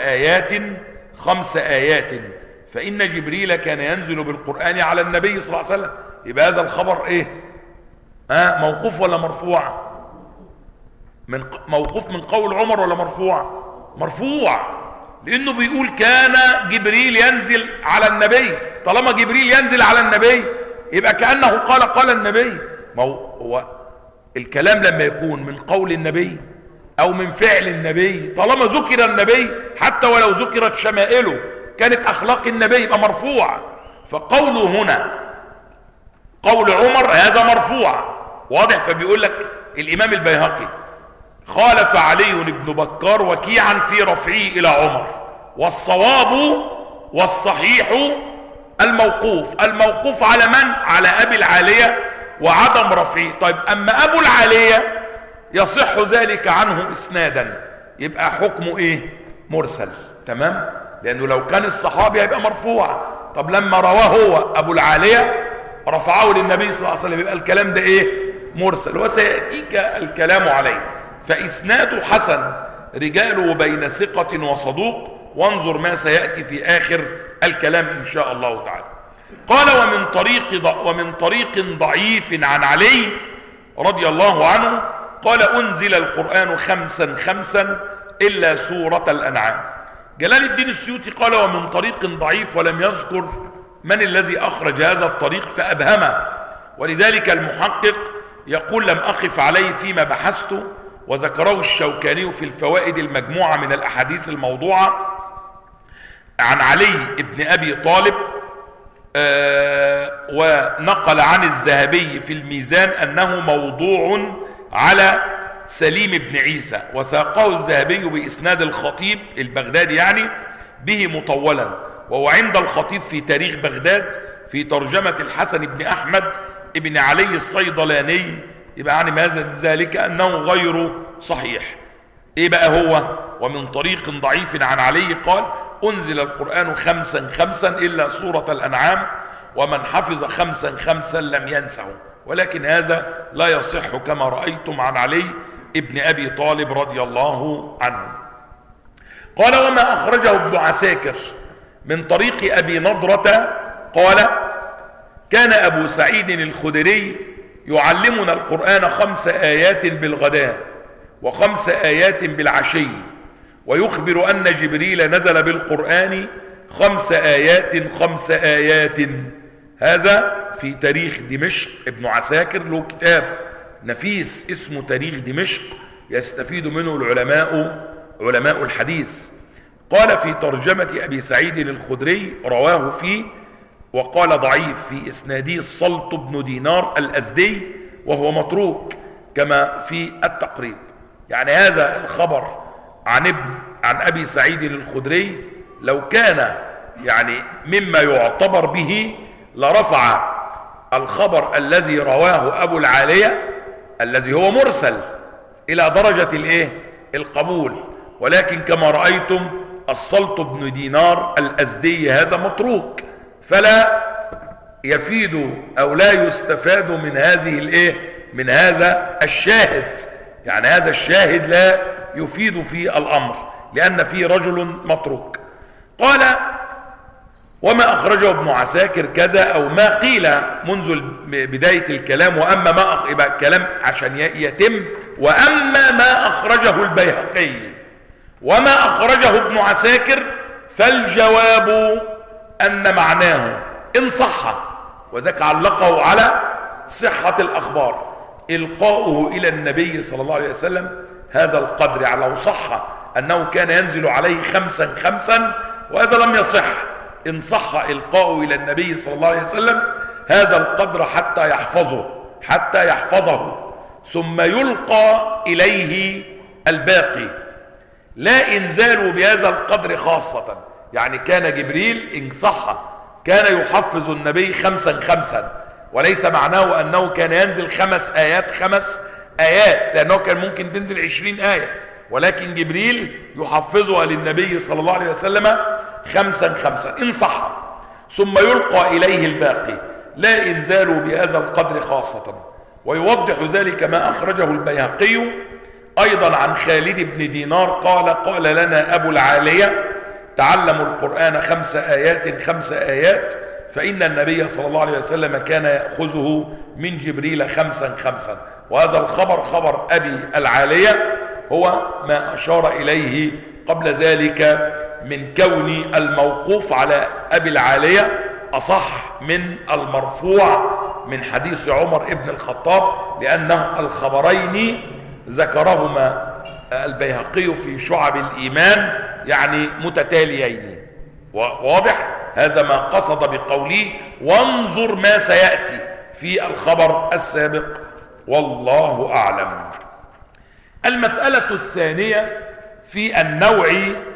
آيات فإن جبريل كان ينزل بالقرآن على النبي صلى الله عليه وسلم، يبقى هذا الخبر موقوف ولا مرفوع؟ موقوف من قول عمر ولا مرفوع؟ مرفوع، لأنه بيقول كان جبريل ينزل على النبي. طالما جبريل ينزل على النبي يبقى كأنه قال النبي. ما هو الكلام لما يكون من قول النبي أو من فعل النبي، طالما ذكر النبي حتى ولو ذكرت شمائله كانت اخلاق النبي يبقى مرفوع. فقوله هنا قول عمر هذا مرفوع واضح. فبيقول لك الامام البيهقي خالف علي بن بكار وكيعا في رفعه الى عمر، والصواب والصحيح الموقوف على من؟ على ابي العالية وعدم رفعه. طيب اما ابو العالية يصح ذلك عنه اسنادا، يبقى حكمه ايه؟ مرسل. تمام؟ لانه لو كان الصحابي هيبقى مرفوع. طب لما رواه هو ابو العالية رفعه للنبي صلى الله عليه وسلم، يبقى الكلام ده ايه؟ مرسل، وسيأتيك الكلام عليه. فاسناده حسن، رجاله بين ثقة وصدوق، وانظر ما سيأتي في اخر الكلام ان شاء الله تعالى. قال ومن طريق ضعيف عن علي رضي الله عنه قال انزل القرآن خمسا الا سورة الانعام. جلال الدين السيوطي قال ومن طريق ضعيف، ولم يذكر من الذي اخرج هذا الطريق فابهمه، ولذلك المحقق يقول لم اقف عليه فيما بحثت، وذكره الشوكاني في الفوائد المجموعة من الاحاديث الموضوعة عن علي بن ابي طالب، ونقل عن الذهبي في الميزان انه موضوع على سليم بن عيسى، وساقه الذهبي باسناد الخطيب البغدادي يعني به مطولا، وهو عند الخطيب في تاريخ بغداد في ترجمة الحسن بن احمد ابن علي الصيدلاني. يبقى يعني ماذا ذلك؟ انه غير صحيح. ايه بقى هو؟ ومن طريق ضعيف عن علي قال انزل القرآن خمسا الا سورة الانعام، ومن حفظ خمسا لم ينسه. ولكن هذا لا يصح كما رأيتم عن علي ابن ابي طالب رضي الله عنه. قال وما اخرجه ابن عساكر من طريق ابي نضرة قال كان ابو سعيد الخدري يعلمنا القرآن 5 آيات بالغداء و5 آيات بالعشي، ويخبر أن جبريل نزل بالقرآن 5 آيات. هذا في تاريخ دمشق. ابن عساكر له كتاب نفيس اسمه تاريخ دمشق يستفيد منه علماء الحديث. قال في ترجمة أبي سعيد الخدري رواه فيه، وقال ضعيف في إسناده الصلت بن دينار الأزدي وهو متروك كما في التقريب. يعني هذا الخبر عن أبي سعيد الخدري لو كان يعني مما يعتبر به لرفع الخبر الذي رواه أبو العالية الذي هو مرسل إلى درجة القبول. ولكن كما رأيتم الصلت بن دينار الأزدي هذا متروك، فلا يفيد أو لا يستفاد من هذا الشاهد. يعني هذا الشاهد لا يفيد في الأمر لأن فيه رجل متروك. قال وما أخرجه ابن عساكر كذا، أو ما قيل منذ بداية الكلام، وأما ما يبقى الكلام عشان يتم، وأما ما أخرجه البيهقي وما أخرجه ابن عساكر فالجواب أن معناه إن صح، وذاك علقه على صحة الأخبار، إلقاؤه إلى النبي صلى الله عليه وسلم هذا القدر. يعني لو صح أنه كان ينزل عليه خمسا، وهذا لم يصح. إن صح إلقاؤه إلى النبي صلى الله عليه وسلم هذا القدر حتى يحفظه ثم يلقى إليه الباقي، لا إنزال بهذا القدر خاصة. يعني كان جبريل إن صح كان يحفظ النبي خمسا، وليس معناه أنه كان ينزل 5 آيات، لأنه كان ممكن تنزل 20 آية، ولكن جبريل يحفظها للنبي صلى الله عليه وسلم 5 إن صح، ثم يلقى إليه الباقي، لا إنزال بهذا القدر خاصة. ويوضح ذلك ما أخرجه البيهقي أيضا عن خالد بن دينار قال لنا أبو العالية تعلموا القرآن 5 آيات، فإن النبي صلى الله عليه وسلم كان يأخذه من جبريل 5. وهذا الخبر خبر أبي العالية هو ما أشار إليه قبل ذلك من كون الموقوف على أبي العالية أصح من المرفوع من حديث عمر ابن الخطاب، لأن الخبرين ذكرهما البيهقي في شعب الإيمان يعني متتاليين. واضح؟ هذا ما قصد بقوله وانظر ما سيأتي في الخبر السابق، والله أعلم. المسألة الثانية في النوع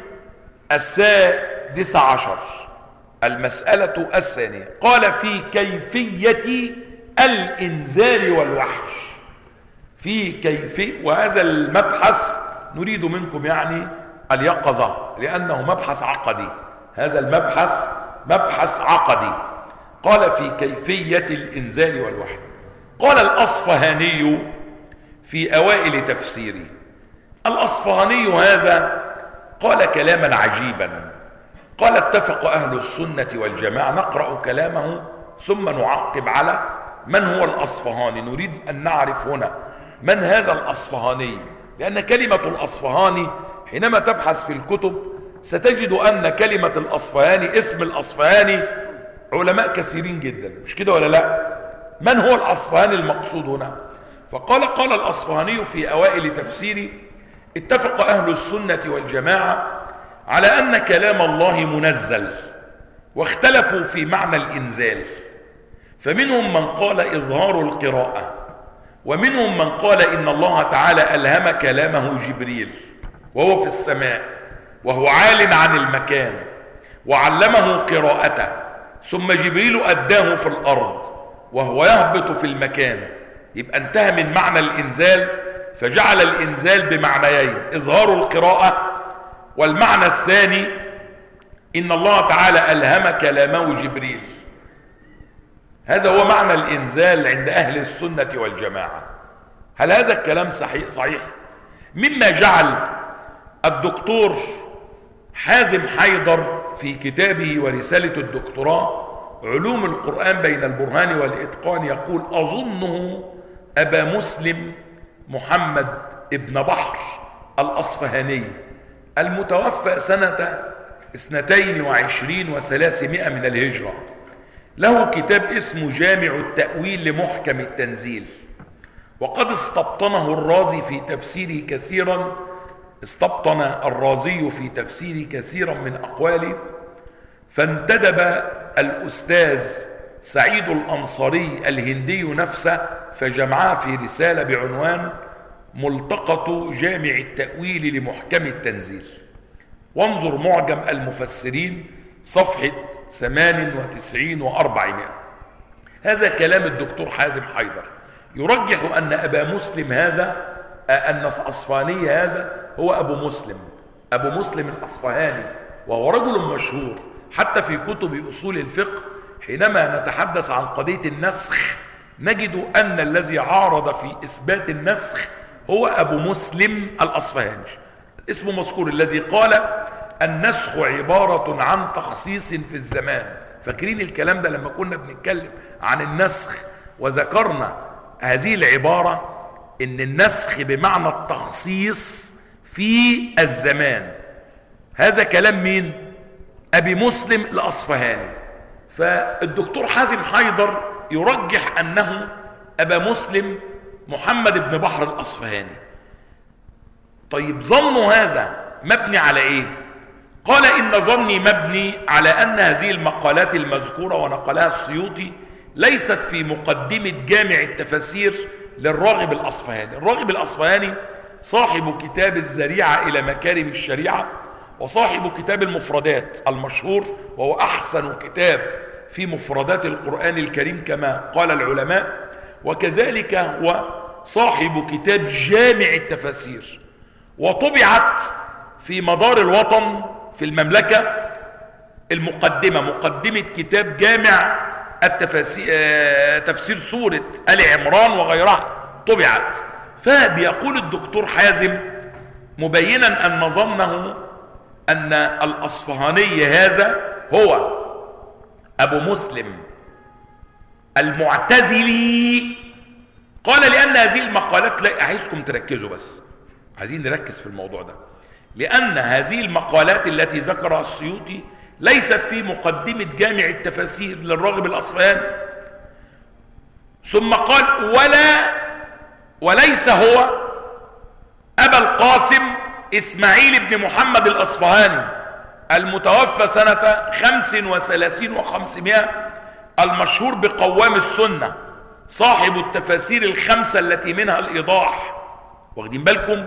السادس عشر، المسألة الثانية قال في كيفية الإنزال والوحي. في كيفية، وهذا المبحث نريد منكم يعني اليقظة لأنه مبحث عقدي، هذا المبحث مبحث عقدي. قال في كيفية الإنزال والوحي. قال الأصفهاني في أوائل تفسيره، الأصفهاني هذا قال كلاما عجيبا، قال اتفق أهل السنة والجماعة، نقرأ كلامه ثم نعقب على من هو الأصفهاني. نريد أن نعرف هنا من هذا الأصفهاني، لأن كلمة الأصفهاني حينما تبحث في الكتب ستجد أن كلمة الأصفهاني، اسم الأصفهاني، علماء كثيرين جدا، مش كده ولا لا؟ من هو الأصفهاني المقصود هنا؟ قال الأصفهاني في أوائل تفسيره اتفق أهل السنة والجماعة على أن كلام الله منزل، واختلفوا في معنى الإنزال، فمنهم من قال إظهار القراءة، ومنهم من قال إن الله تعالى ألهم كلامه جبريل وهو في السماء وهو عال عن المكان، وعلمه قراءته، ثم جبريل أداه في الأرض وهو يهبط في المكان. يبقى انتهى من معنى الإنزال، فجعل الإنزال بمعنيين، إظهار القراءة، والمعنى الثاني إن الله تعالى ألهم كلامه جبريل. هذا هو معنى الإنزال عند أهل السنة والجماعة. هل هذا الكلام صحيح؟ مما جعل الدكتور حازم حيدر في كتابه ورسالة الدكتوراه علوم القرآن بين البرهان والإتقان يقول أظنه أبا مسلم محمد ابن بحر الأصفهاني المتوفى سنة 22 و300 من الهجرة، له كتاب اسمه جامع التأويل لمحكم التنزيل، وقد استبطنه الرازي في تفسيره كثيرا، استبطن الرازي في تفسيره كثيرا من أقواله، فانتدب الأستاذ سعيد الأنصاري الهندي نفسه فجمعها في رسالة بعنوان ملتقط جامع التأويل لمحكم التنزيل. وانظر معجم المفسرين صفحة 98 و400. هذا كلام الدكتور حازم حيدر يرجح أن أبا مسلم هذا، أن الأصفهاني هذا هو أبو مسلم الأصفهاني، وهو رجل مشهور حتى في كتب أصول الفقه. حينما نتحدث عن قضية النسخ نجد أن الذي عارض في إثبات النسخ هو أبو مسلم الأصفهاني، اسمه مذكور، الذي قال النسخ عبارة عن تخصيص في الزمان. فاكرين الكلام ده لما كنا بنتكلم عن النسخ وذكرنا هذه العبارة، ان النسخ بمعنى التخصيص في الزمان. هذا كلام مين؟ أبي مسلم الأصفهاني. فالدكتور حازم حيدر يرجح أنه أبا مسلم محمد بن بحر الأصفهاني. طيب ظنوا هذا مبني على ايه؟ قال إن ظني مبني على أن هذه المقالات المذكورة ونقلها السيوطي ليست في مقدمة جامع التفاسير للراغب الأصفهاني. الراغب الأصفهاني صاحب كتاب الذريعة إلى مكارم الشريعة، وصاحب كتاب المفردات المشهور، وهو أحسن كتاب في مفردات القرآن الكريم كما قال العلماء، وكذلك هو صاحب كتاب جامع التفاسير، وطبعت في مدار الوطن في المملكة المقدمة، مقدمة كتاب جامع التفاسير، تفسير سورة آل عمران وغيرها طبعت. فبيقول الدكتور حازم مبينا أن ظنه أن الأصفهاني هذا هو أبو مسلم المعتزلي. قال لأن هذه المقالات، لا عايزكم تركزوا بس، عايزين نركز في الموضوع ده، لأن هذه المقالات التي ذكرها السيوطي ليست في مقدمة جامع التفاسير للراغب الأصفهاني. ثم قال وليس هو أبا القاسم إسماعيل بن محمد الأصفهاني المتوفى سنة 35 و500، المشهور بقوام السنة، صاحب التفاسير الخمسة التي منها الإيضاح. واخدين بالكم؟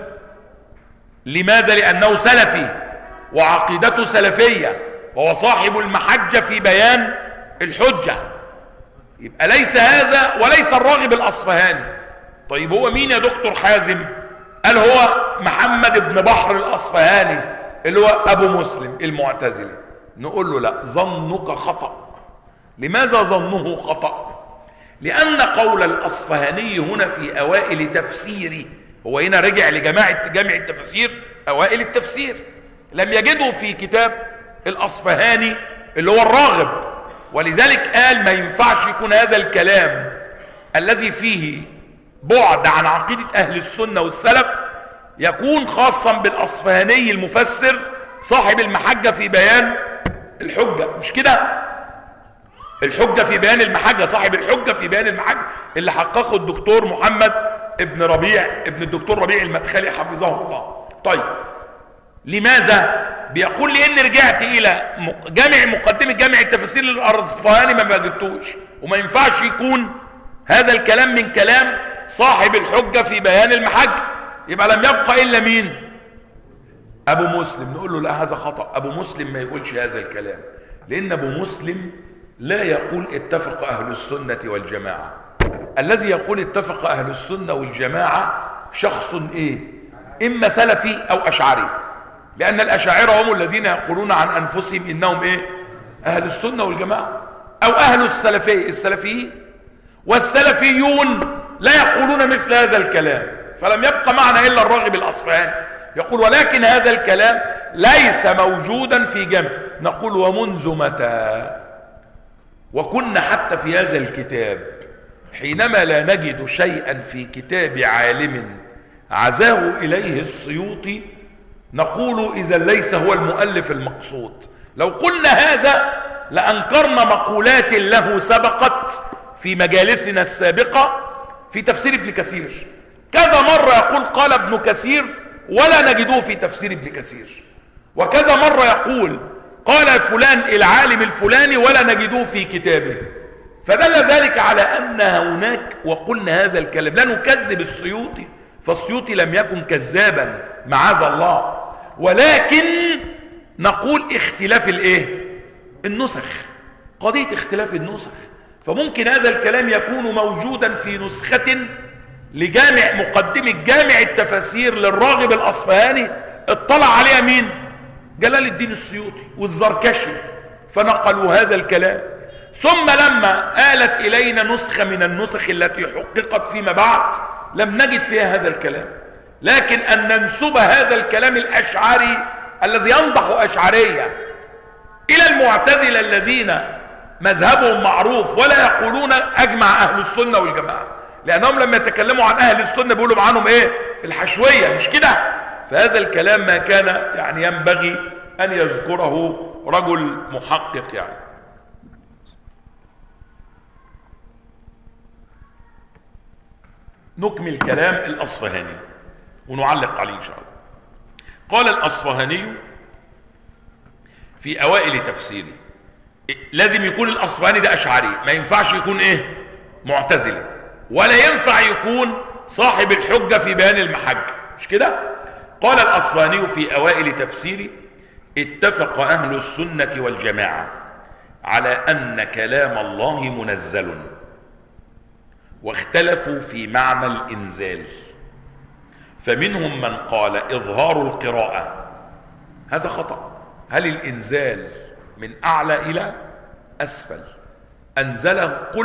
لماذا؟ لأنه سلفي وعقيدته سلفية، وهو صاحب المحجة في بيان الحجة. يبقى ليس هذا وليس الراغب الأصفهاني. طيب هو مين يا دكتور حازم؟ قال هو محمد بن بحر الأصفهاني اللي هو أبو مسلم المعتزلي. نقول له لا، ظنك خطأ. لماذا ظنه خطأ؟ لأن قول الأصفهاني هنا في أوائل تفسيره، هو هنا رجع جامع التفسير، أوائل التفسير، لم يجده في كتاب الأصفهاني اللي هو الراغب، ولذلك قال ما ينفعش يكون هذا الكلام الذي فيه بعد عن عقيدة أهل السنة والسلف يكون خاصا بالأصفهاني المفسر صاحب المحجة في بيان الحجة. مش كده؟ الحجة في بيان المحجة، صاحب الحجة في بيان المحجة اللي حققه الدكتور محمد ابن ربيع ابن الدكتور ربيع المدخلي حفظه الله. طيب لماذا؟ بيقول لي ان رجعت الى مقدمة جامع التفاسير للأصفهاني ما وجدتوش، وما ينفعش يكون هذا الكلام من كلام صاحب الحجة في بيان المحجة، يبقى لم يبقى الا مين؟ ابو مسلم. نقول له لا، هذا خطأ، ابو مسلم ما يقولش هذا الكلام، لان ابو مسلم لا يقول اتفق اهل السنة والجماعة. الذي يقول اتفق اهل السنة والجماعة شخص ايه؟ اما سلفي او اشعري، لان الاشاعرة هم الذين يقولون عن انفسهم انهم ايه؟ اهل السنة والجماعة، او اهل السلفيين، والسلفيون لا يقولون مثل هذا الكلام. فلم يبقى معنا الا الراغب الاصفهاني يقول ولكن هذا الكلام ليس موجودا في جمع. نقول ومنذ متى؟ وكنا حتى في هذا الكتاب حينما لا نجد شيئا في كتاب عالم عزاه إليه السيوطي نقول إذا ليس هو المؤلف المقصود. لو قلنا هذا لأنكرنا مقولات له سبقت في مجالسنا السابقة في تفسير ابن كثير. كذا مرة يقول قال ابن كثير ولا نجده في تفسير ابن كثير، وكذا مرة يقول قال فلان العالم الفلاني ولا نجده في كتابه. فدل ذلك على أن هناك، وقلنا هذا الكلام لا نكذب السيوطي، فالسيوطي لم يكن كذابا معاذ الله، ولكن نقول اختلاف الايه؟ النسخ، قضية اختلاف النسخ. فممكن هذا الكلام يكون موجودا في نسخة لجامع مقدمة جامع التفاسير للراغب الأصفهاني اطلع عليها مين؟ جلال الدين السيوطي والزركشي، فنقلوا هذا الكلام. ثم لما آلت إلينا نسخة من النسخ التي حققت فيما بعد لم نجد فيها هذا الكلام. لكن أن ننسب هذا الكلام الأشعري الذي ينضح أشعرية إلى المعتزلة الذين مذهبهم معروف ولا يقولون أجمع أهل السنة والجماعة، لأنهم لما يتكلموا عن أهل السنة بيقولوا عنهم إيه؟ الحشوية، مش كده؟ فهذا الكلام ما كان يعني ينبغي أن يذكره رجل محقق يعني. نكمل كلام الأصفهاني ونعلق عليه إن شاء الله. قال الأصفهاني في أوائل تفسيره، لازم يكون الأصفهاني ده أشعري، ما ينفعش يكون إيه؟ معتزلي، ولا ينفع يكون صاحب الحجة في بيان المحجة، مش كده؟ قال الأصفهاني في أوائل تفسيره اتفق أهل السنة والجماعة على أن كلام الله منزل، واختلفوا في معنى الإنزال، فمنهم من قال إظهار القراءة، هذا خطأ. هل الإنزال من أعلى إلى أسفل؟ أنزله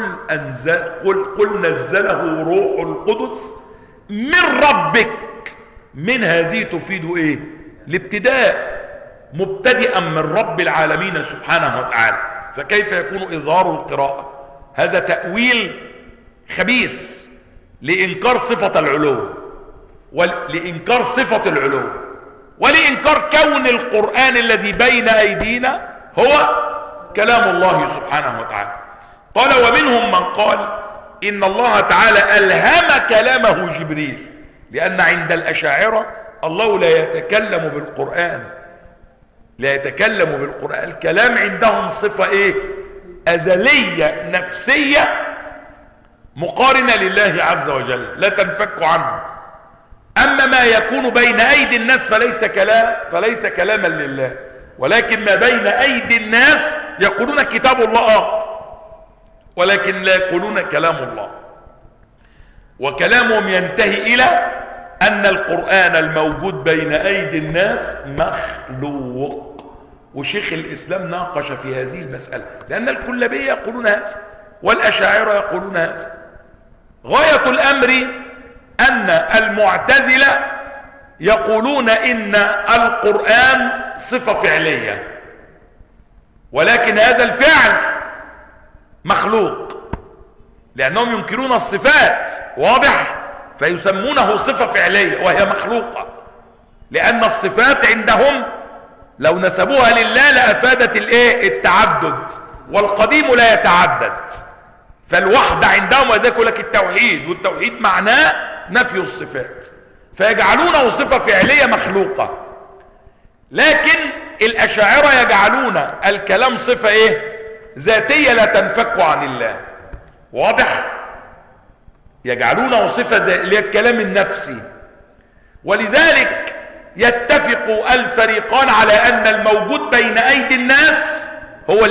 قل نزله روح القدس من ربك، من هذه تفيد إيه؟ الابتداء، مبتدئا من رب العالمين سبحانه وتعالى، فكيف يكون إظهار القراءة؟ هذا تأويل خبيث لإنكار صفة العلو، ولإنكار صفة العلو، ولإنكار كون القرآن الذي بين أيدينا هو كلام الله سبحانه وتعالى. قال ومنهم من قال إن الله تعالى ألهم كلامه جبريل، لأن عند الأشاعرة الله لا يتكلم بالقرآن لا يتكلموا بالقرآن. الكلام عندهم صفة ايه؟ أزلية نفسية مقارنة لله عز وجل لا تنفك عنه. أما ما يكون بين أيدي الناس فليس كلاما لله، ولكن ما بين أيدي الناس يقولون كتاب الله ولكن لا يقولون كلام الله. وكلامهم ينتهي إلى أن القرآن الموجود بين أيدي الناس مخلوق. وشيخ الإسلام ناقش في هذه المسألة، لأن الكلابية يقولون هذا والأشاعرة يقولون هذا. غاية الأمر أن المعتزلة يقولون إن القرآن صفة فعلية، ولكن هذا الفعل مخلوق، لأنهم ينكرون الصفات، واضح؟ فيسمونه صفة فعلية وهي مخلوقة، لأن الصفات عندهم لو نسبوها لله لأفادت التعدد، والقديم لا يتعدد. فالوحدة عندهم، وذلك يقول لك التوحيد، والتوحيد معناه نفي الصفات، فيجعلونه صفة فعلية مخلوقة. لكن الأشاعرة يجعلون الكلام صفة ذاتية لا تنفك عن الله، واضح؟ يجعلونه صفة اللي هي الكلام النفسي. ولذلك يتفق الفريقان على أن الموجود بين أيدي الناس هو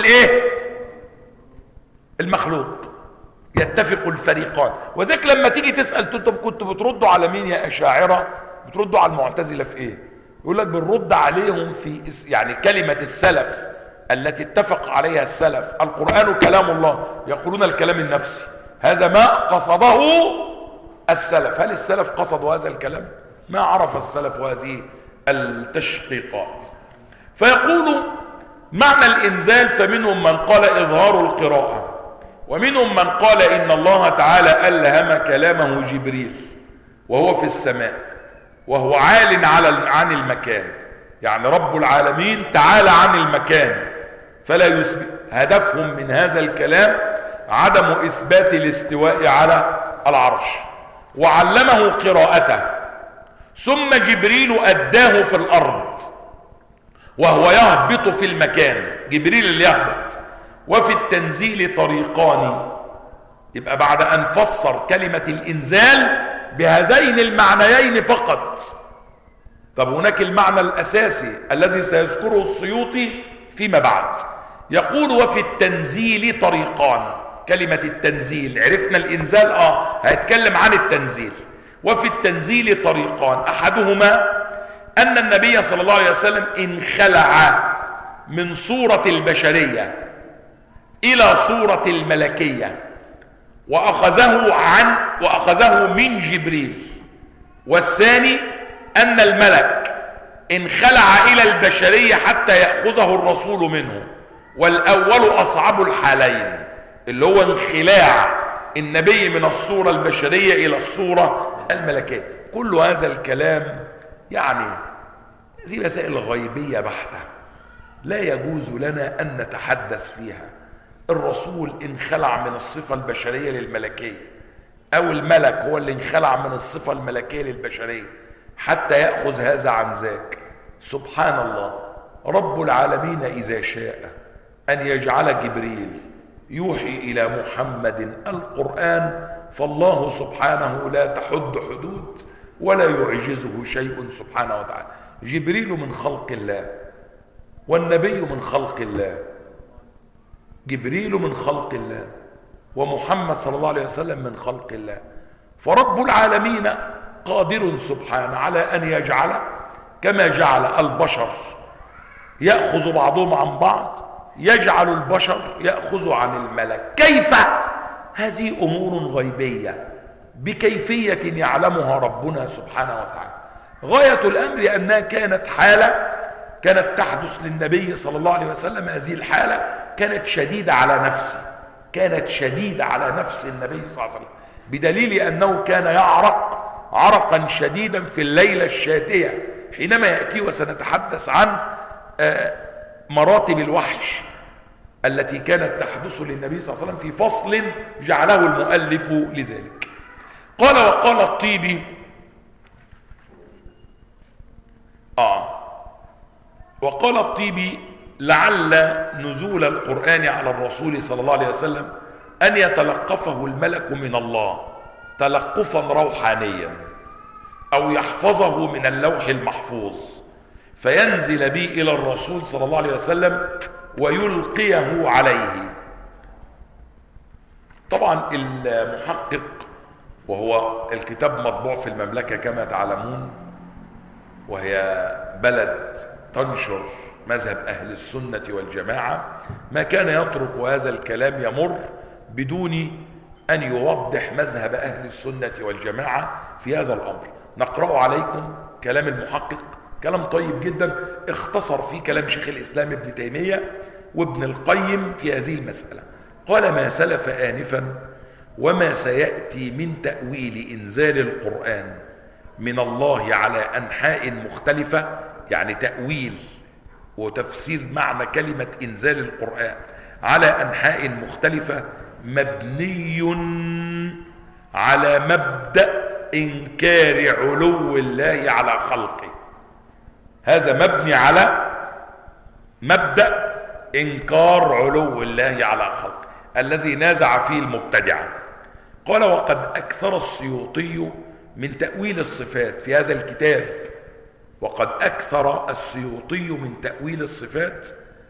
المخلوق. يتفق الفريقان. وذلك لما تيجي تسأل انتم كنتوا بتردوا على مين يا أشاعرة؟ بتردوا على المعتزلة في ايه؟ يقول لك بنرد عليهم في يعني كلمة السلف التي اتفق عليها السلف، القرآن كلام الله، يقولون الكلام النفسي. هذا ما قصده السلف. هل السلف قصدوا هذا الكلام؟ ما عرف السلف هذه التشقيقات. فيقول معنى الإنزال فمنهم من قال إظهار القراءة، ومنهم من قال إن الله تعالى ألهم كلامه جبريل وهو في السماء وهو عال عن المكان، يعني رب العالمين تعالى عن المكان فلا يثبت. هدفهم من هذا الكلام عدم إثبات الاستواء على العرش، وعلمه قراءته، ثم جبريل أداه في الأرض وهو يهبط في المكان، جبريل اللي يهبط. وفي التنزيل طريقان، يبقى بعد أن فسر كلمة الإنزال بهذين المعنيين فقط. طب هناك المعنى الأساسي الذي سيذكره السيوطي فيما بعد، يقول وفي التنزيل طريقان. كلمة التنزيل عرفنا الإنزال، هيتكلم عن التنزيل. وفي التنزيل طريقان، أحدهما أن النبي صلى الله عليه وسلم انخلع من صورة البشرية إلى صورة الملكية، وأخذه من جبريل. والثاني أن الملك انخلع إلى البشرية حتى يأخذه الرسول منه. والأول أصعب الحالين، اللي هو انخلاع النبي من الصورة البشرية إلى الصورة الملكية. كل هذا الكلام يعني دي مسائل غيبية بحتة لا يجوز لنا أن نتحدث فيها. الرسول انخلع من الصفة البشرية للملكية، أو الملك هو اللي انخلع من الصفة الملكية للبشرية حتى يأخذ هذا عن ذاك. سبحان الله، رب العالمين إذا شاء أن يجعل جبريل يوحي إلى محمد القرآن، فالله سبحانه لا تحد حدود ولا يعجزه شيء سبحانه وتعالى. جبريل من خلق الله، والنبي من خلق الله، جبريل من خلق الله، ومحمد صلى الله عليه وسلم من خلق الله. فرب العالمين قادر سبحانه على أن يجعل كما جعل البشر يأخذ بعضهم عن بعض، يجعل البشر يأخذ عن الملك. كيف؟ هذه أمور غيبية بكيفية يعلمها ربنا سبحانه وتعالى. غاية الأمر أنها كانت حالة كانت تحدث للنبي صلى الله عليه وسلم. هذه الحالة كانت شديدة على نفسه، كانت شديدة على نفس النبي صلى الله عليه وسلم، بدليل أنه كان يعرق عرقا شديدا في الليلة الشاتية حينما يأتي. وسنتحدث عن مراتب الوحش التي كانت تحدث للنبي صلى الله عليه وسلم في فصل جعله المؤلف لذلك. قال وقال الطيبي وقال الطيبي: لعل نزول القرآن على الرسول صلى الله عليه وسلم أن يتلقفه الملك من الله تلقفا روحانيا، أو يحفظه من اللوح المحفوظ فينزل به إلى الرسول صلى الله عليه وسلم ويلقيه عليه. طبعا المحقق، وهو الكتاب مطبوع في المملكة كما تعلمون، وهي بلد تنشر مذهب أهل السنة والجماعة، ما كان يترك هذا الكلام يمر بدون أن يوضح مذهب أهل السنة والجماعة في هذا الأمر. نقرأ عليكم كلام المحقق، كلام طيب جدا اختصر فيه كلام شيخ الإسلام ابن تيمية وابن القيم في هذه المسألة. قال: ما سلف آنفا وما سيأتي من تأويل إنزال القرآن من الله على أنحاء مختلفة، يعني تأويل وتفسير معنى كلمة إنزال القرآن على أنحاء مختلفة، مبني على مبدأ إنكار علو الله على خلقه. هذا مبني على مبدأ إنكار علو الله على خلقه الذي نازع فيه المبتدعة. قال: وقد أكثر السيوطي من تأويل الصفات في هذا الكتاب، وقد أكثر السيوطي من تأويل الصفات،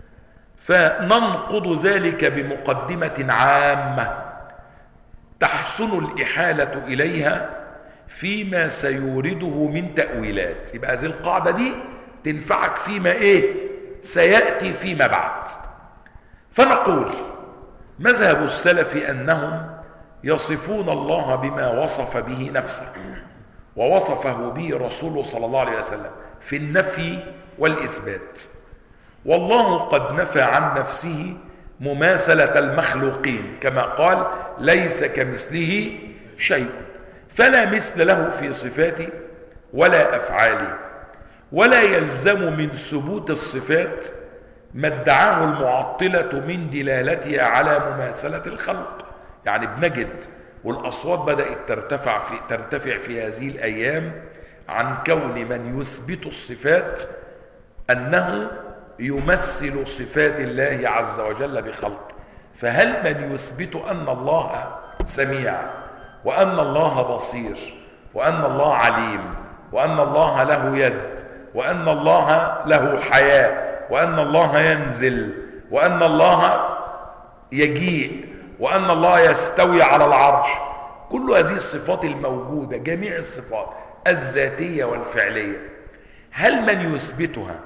فننقض ذلك بمقدمة عامة تحسن الإحالة إليها فيما سيورده من تأويلات. يبقى هذه القاعدة دي تنفعك فيما سيأتي فيما بعد. فنقول: مذهب السلف أنهم يصفون الله بما وصف به نفسه ووصفه به رسوله صلى الله عليه وسلم في النفي والإثبات، والله قد نفى عن نفسه مماثلة المخلوقين كما قال: ليس كمثله شيء، فلا مثل له في صفاته ولا أفعاله، ولا يلزم من ثبوت الصفات ما ادعاه المعطلة من دلالتها على مماثلة الخلق. يعني بنجد والأصوات بدأت ترتفع في هذه الأيام عن كون من يثبت الصفات أنه يمثل صفات الله عز وجل بخلق. فهل من يثبت أن الله سميع، وأن الله بصير، وأن الله عليم، وأن الله له يد، وأن الله له حياة، وأن الله ينزل، وأن الله يجيء، وأن الله يستوي على العرش، كل هذه الصفات الموجودة، جميع الصفات الذاتية والفعلية، هل من يثبتها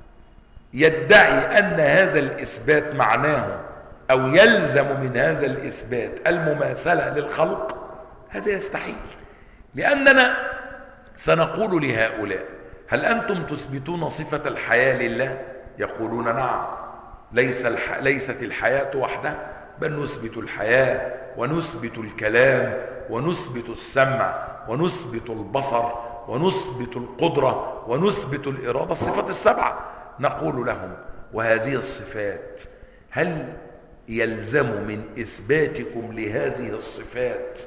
يدعي أن هذا الإثبات معناه أو يلزم من هذا الإثبات المماثلة للخلق؟ هذا يستحيل، لأننا سنقول لهؤلاء: هل أنتم تثبتون صفة الحياة لله؟ يقولون: نعم. ليست الحياة وحدها، بل نثبت الحياة ونثبت الكلام ونثبت السمع ونثبت البصر ونثبت القدرة ونثبت الإرادة، الصفات السبعة. نقول لهم: وهذه الصفات هل يلزم من إثباتكم لهذه الصفات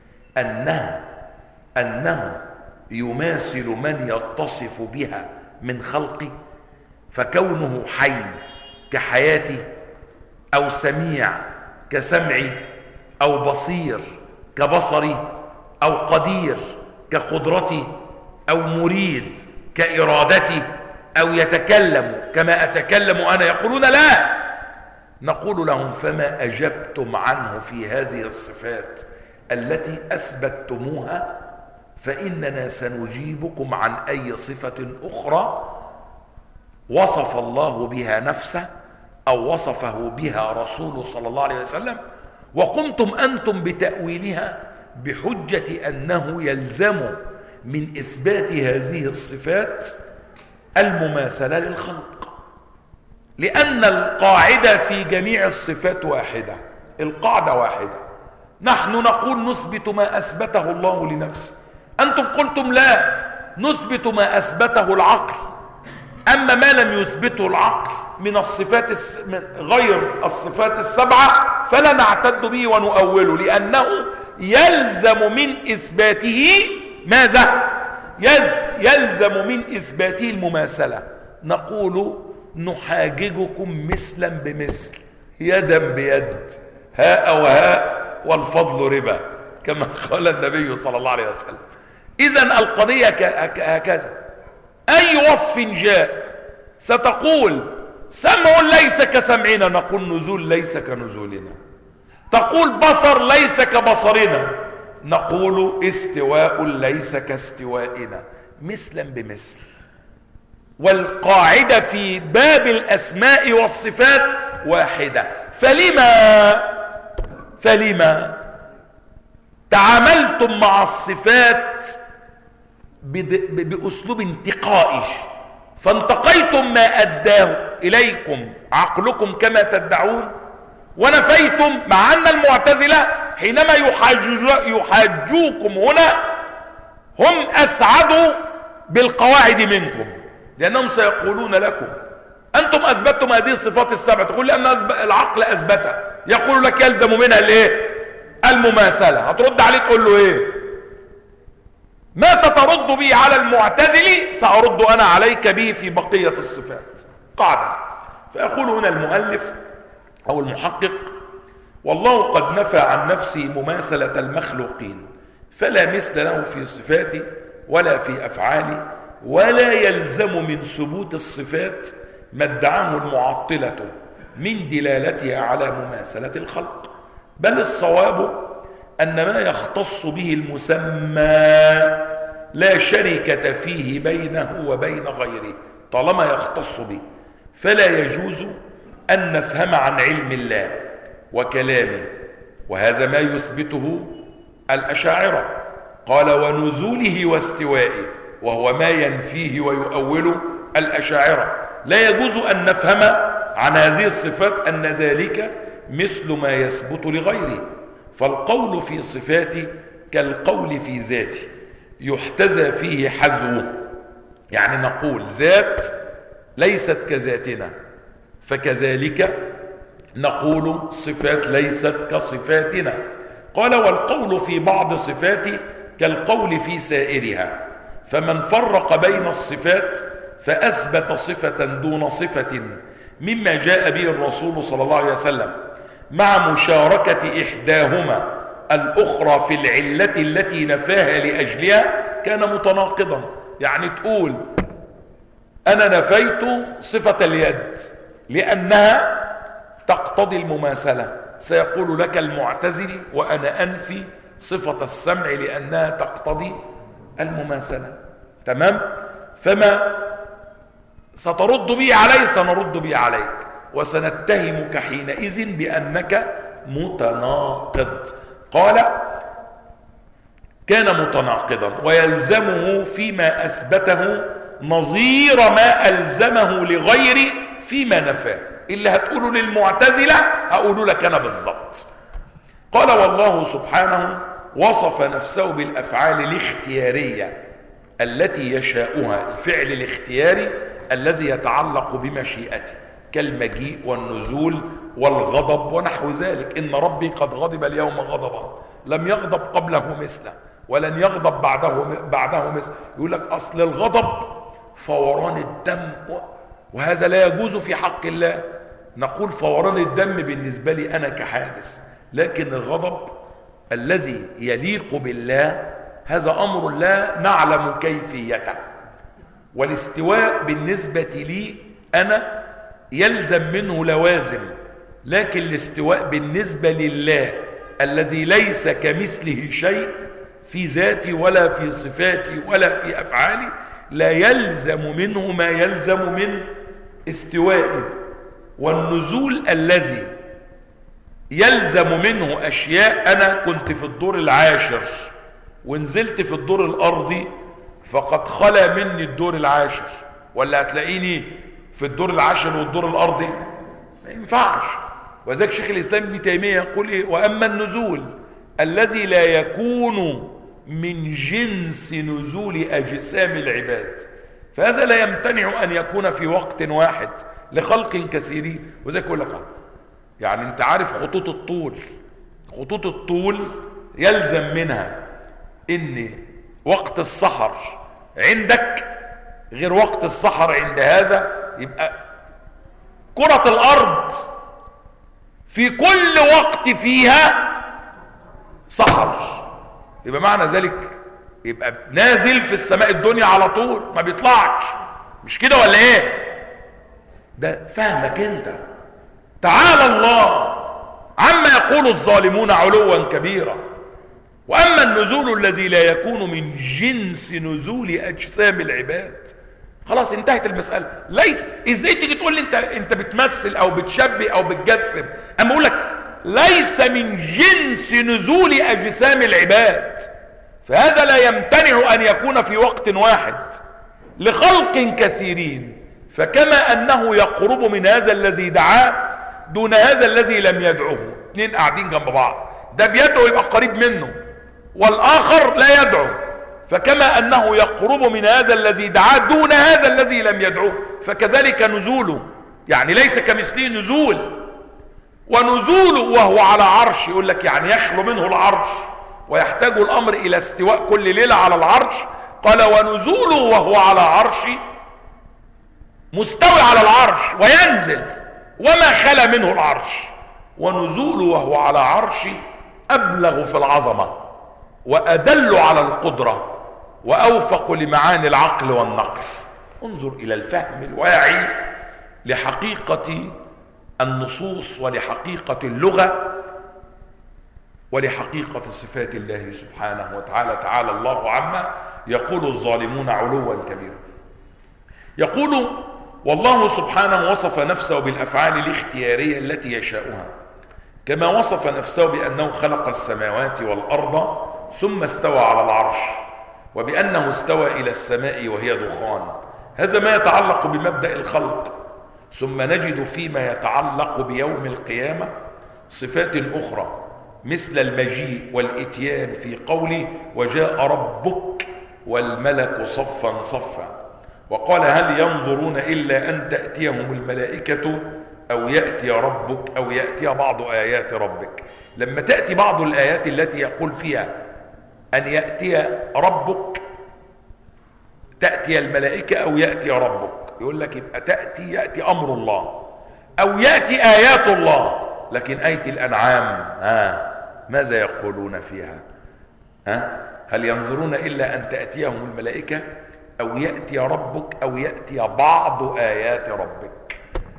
أنه يماثل من يتصف بها من خلقه؟ فكونه حي كحياتي، أو سميع كسمعي، أو بصير كبصري، أو قدير كقدرتي، أو مريد كإرادتي، أو يتكلم كما أتكلم أنا، يقولون لا. نقول لهم: فما أجبتم عنه في هذه الصفات التي أثبتتموها، فإننا سنجيبكم عن أي صفة أخرى وصف الله بها نفسه أو وصفه بها رسوله صلى الله عليه وسلم، وقمتم أنتم بتأويلها بحجة أنه يلزم من إثبات هذه الصفات المماثلة للخلق. لأن القاعدة في جميع الصفات واحدة، القاعدة واحدة. نحن نقول نثبت ما أثبته الله لنفسه، أنتم قلتم لا، نثبت ما أثبته العقل. أما ما لم يثبته العقل من الصفات غير الصفات السبعة فلا نعتد به ونؤوله، لأنه يلزم من إثباته ماذا؟ يلزم من إثباته المماثلة. نقول: نحاججكم مثلا بمثل يدا بيد هاء وهاء والفضل ربا كما قال النبي صلى الله عليه وسلم. إذن القضية هكذا. أي وصف جاء ستقول سمع ليس كسمعنا، نقول نزول ليس كنزولنا. تقول بصر ليس كبصرنا، نقول استواء ليس كاستوائنا، مثلا بمثل. والقاعدة في باب الأسماء والصفات واحدة. فلما تعاملتم مع الصفات بأسلوب انتقائي، فانتقيتم ما أداه إليكم عقلكم كما تدعون، ونفيتم، مع أن المعتزلة حينما يحاجوكم هنا هم أسعدوا بالقواعد منكم، لأنهم سيقولون لكم أنتم أثبتتم هذه الصفات السبع، تقول لأن العقل أثبتها، يقول لك يلزم منها الإيه؟ المماثلة. هترد عليه تقول له إيه؟ ما سترد به على المعتزلي سأرد أنا عليك به في بقية الصفات. قاعدة. فيقول هنا المؤلف أو المحقق: والله قد نفى عن نفسه مماثلة المخلوقين، فلا مثل له في صفاته ولا في أفعاله، ولا يلزم من ثبوت الصفات ما ادعاه المعطلة من دلالتها على مماثلة الخلق، بل الصواب أن ما يختص به المسمى لا شركة فيه بينه وبين غيره طالما يختص به، فلا يجوز أن نفهم عن علم الله وكلامه، وهذا ما يثبته الأشاعرة. قال: ونزوله واستوائه، وهو ما ينفيه ويؤوله الأشاعرة. لا يجوز أن نفهم عن هذه الصفات أن ذلك مثل ما يثبت لغيره، فالقول في صفاته كالقول في ذاته يحتذى فيه حذوه، يعني نقول ذات ليست كذاتنا، فكذلك نقول صفات ليست كصفاتنا. قال: والقول في بعض صفاته كالقول في سائرها، فمن فرق بين الصفات فأثبت صفة دون صفة مما جاء به الرسول صلى الله عليه وسلم مع مشاركة إحداهما الأخرى في العلة التي نفاها لأجلها كان متناقضا. يعني تقول أنا نفيت صفة اليد لأنها تقتضي المماثلة، سيقول لك المعتزلي وأنا أنفي صفة السمع لأنها تقتضي المماثلة. تمام؟ فما سترد به علي سنرد به عليك، وسنتهمك حينئذ بأنك متناقض. قال: كان متناقضا ويلزمه فيما أثبته نظير ما ألزمه لغيره فيما نفاه. اللي هتقوله للمعتزلة هقوله لك أنا بالضبط. قال: والله سبحانه وصف نفسه بالأفعال الاختيارية التي يشاؤها، الفعل الاختياري الذي يتعلق بمشيئته كالمجيء والنزول والغضب ونحو ذلك. إن ربي قد غضب اليوم غضبا لم يغضب قبله مثله ولن يغضب بعده مثله. يقول لك أصل الغضب فوران الدم، وهذا لا يجوز في حق الله. نقول فوران الدم بالنسبة لي أنا كحادث، لكن الغضب الذي يليق بالله هذا أمر لا نعلم كيفيته. والاستواء بالنسبة لي أنا يلزم منه لوازم، لكن الاستواء بالنسبة لله الذي ليس كمثله شيء في ذاتي ولا في صفاتي ولا في أفعالي لا يلزم منه ما يلزم من استوائي. والنزول الذي يلزم منه أشياء، أنا كنت في الدور العاشر ونزلت في الدور الأرضي فقد خلى مني الدور العاشر، ولا هتلاقيني في الدور العاشر والدور الأرضي؟ ما ينفعش. وذلك شيخ الإسلام ابن تيمية يقول إيه؟ وأما النزول الذي لا يكون من جنس نزول أجسام العباد فهذا لا يمتنع أن يكون في وقت واحد لخلق كثيرين. وذلك يقول لك يعني أنت عارف خطوط الطول يلزم منها إن وقت السحر عندك غير وقت السحر عند هذا، يبقى كرة الارض في كل وقت فيها سحر، يبقى معنى ذلك يبقى نازل في السماء الدنيا على طول ما بيطلعش، مش كده ولا ايه؟ ده فهمك انت. تعالى الله عما يقول الظالمون علوا كبيرا. واما النزول الذي لا يكون من جنس نزول اجسام العباد، خلاص انتهت المسألة. ليس ازاي تيجي تقول لي انت بتمثل او بتشبه او بتجسم، اما اقول لك ليس من جنس نزول اجسام العباد، فهذا لا يمتنع ان يكون في وقت واحد لخلق كثيرين، فكما انه يقرب من هذا الذي دعاه دون هذا الذي لم يدعوه. اتنين قاعدين جنب بعض، ده بيدعو يبقى قريب منه والاخر لا يدعو، فكما انه يقرب من هذا الذي دعاه دون هذا الذي لم يدعوه، فكذلك نزوله، يعني ليس كمثله نزول. ونزوله وهو على عرش، يقول لك يعني يخلو منه العرش ويحتاج الامر الى استواء كل ليلة على العرش. قال ونزوله وهو على عرش، مستوي على العرش وينزل وما خلا منه العرش. ونزوله وهو على عرش ابلغ في العظمة وادل على القدرة واوفق لمعاني العقل والنقل. انظر الى الفهم الواعي لحقيقة النصوص ولحقيقة اللغة ولحقيقة صفات الله سبحانه وتعالى. تعالى الله عما يقول الظالمون علوا كبيرا. يقول والله سبحانه وصف نفسه بالافعال الاختيارية التي يشاؤها، كما وصف نفسه بانه خلق السماوات والارض ثم استوى على العرش، وبانه استوى الى السماء وهي دخان. هذا ما يتعلق بمبدأ الخلق. ثم نجد فيما يتعلق بيوم القيامة صفات اخرى مثل المجيء والاتيان في قوله وجاء ربك والملك صفا صفا. وقال هل ينظرون الا ان تأتيهم الملائكة او يأتي ربك او يأتي بعض ايات ربك. لما تأتي بعض الايات التي يقول فيها ان يأتي ربك، تأتي الملائكة او يأتي ربك، يقول لك يبقى يأتي امر الله او يأتي ايات الله. لكن آية الانعام ماذا يقولون فيها؟ هل ينظرون الا ان تأتيهم الملائكة او يأتي ربك او يأتي بعض ايات ربك.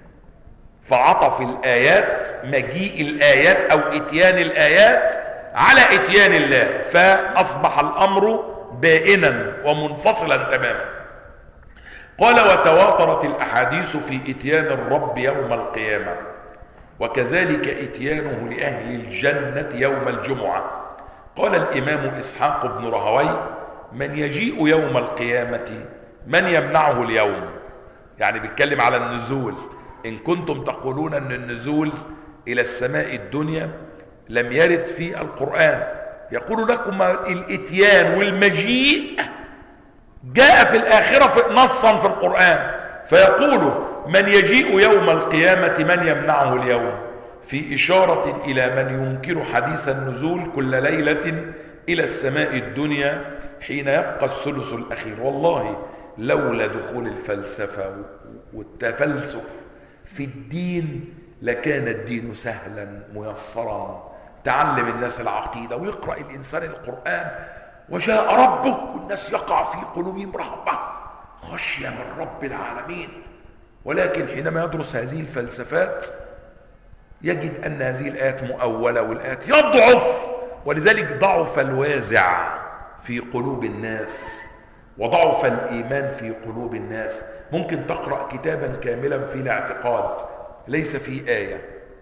فعطف الايات، مجيء الايات او اتيان الايات على اتيان الله، فاصبح الامر بائنا ومنفصلا تماما. قال وتواترت الاحاديث في اتيان الرب يوم القيامة، وكذلك اتيانه لاهل الجنة يوم الجمعة. قال الامام اسحاق بن رهوي من يجيء يوم القيامة من يمنعه اليوم، يعني بيتكلم على النزول. ان كنتم تقولون ان النزول الى السماء الدنيا لم يرد في القرآن، يقول لكم الاتيان والمجيء جاء في الآخرة نصا في القرآن، فيقول من يجيء يوم القيامة من يمنعه اليوم، في إشارة إلى من ينكر حديث النزول كل ليلة إلى السماء الدنيا حين يبقى الثلث الأخير. والله لولا دخول الفلسفة والتفلسف في الدين لكان الدين سهلا ميسرا. تعلم الناس العقيدة ويقرأ الإنسان القرآن وجاء ربك والناس يقع في قلوبهم رهبة خشية من رب العالمين. ولكن حينما يدرس هذه الفلسفات يجد أن هذه الآيات مؤولة والآيات يضعف، ولذلك ضعف الوازع في قلوب الناس وضعف الإيمان في قلوب الناس. ممكن تقرأ كتابا كاملا في الاعتقاد ليس فيه آية،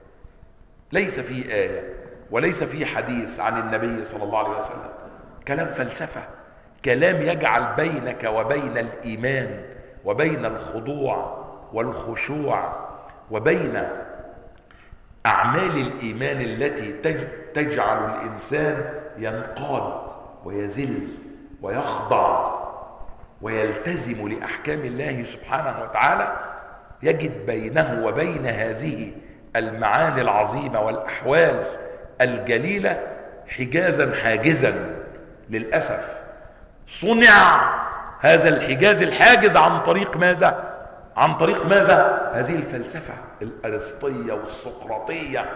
ليس فيه آية وليس فيه حديث عن النبي صلى الله عليه وسلم، كلام فلسفة، كلام يجعل بينك وبين الإيمان وبين الخضوع والخشوع وبين أعمال الإيمان التي تجعل الإنسان ينقاد ويذل ويخضع ويلتزم لأحكام الله سبحانه وتعالى، يجد بينه وبين هذه المعاني العظيمة والأحوال الجليلة حجازا حاجزا. للأسف صنع هذا الحجاز الحاجز عن طريق ماذا؟ عن طريق ماذا؟ هذه الفلسفة الأرسطية والسقراطية.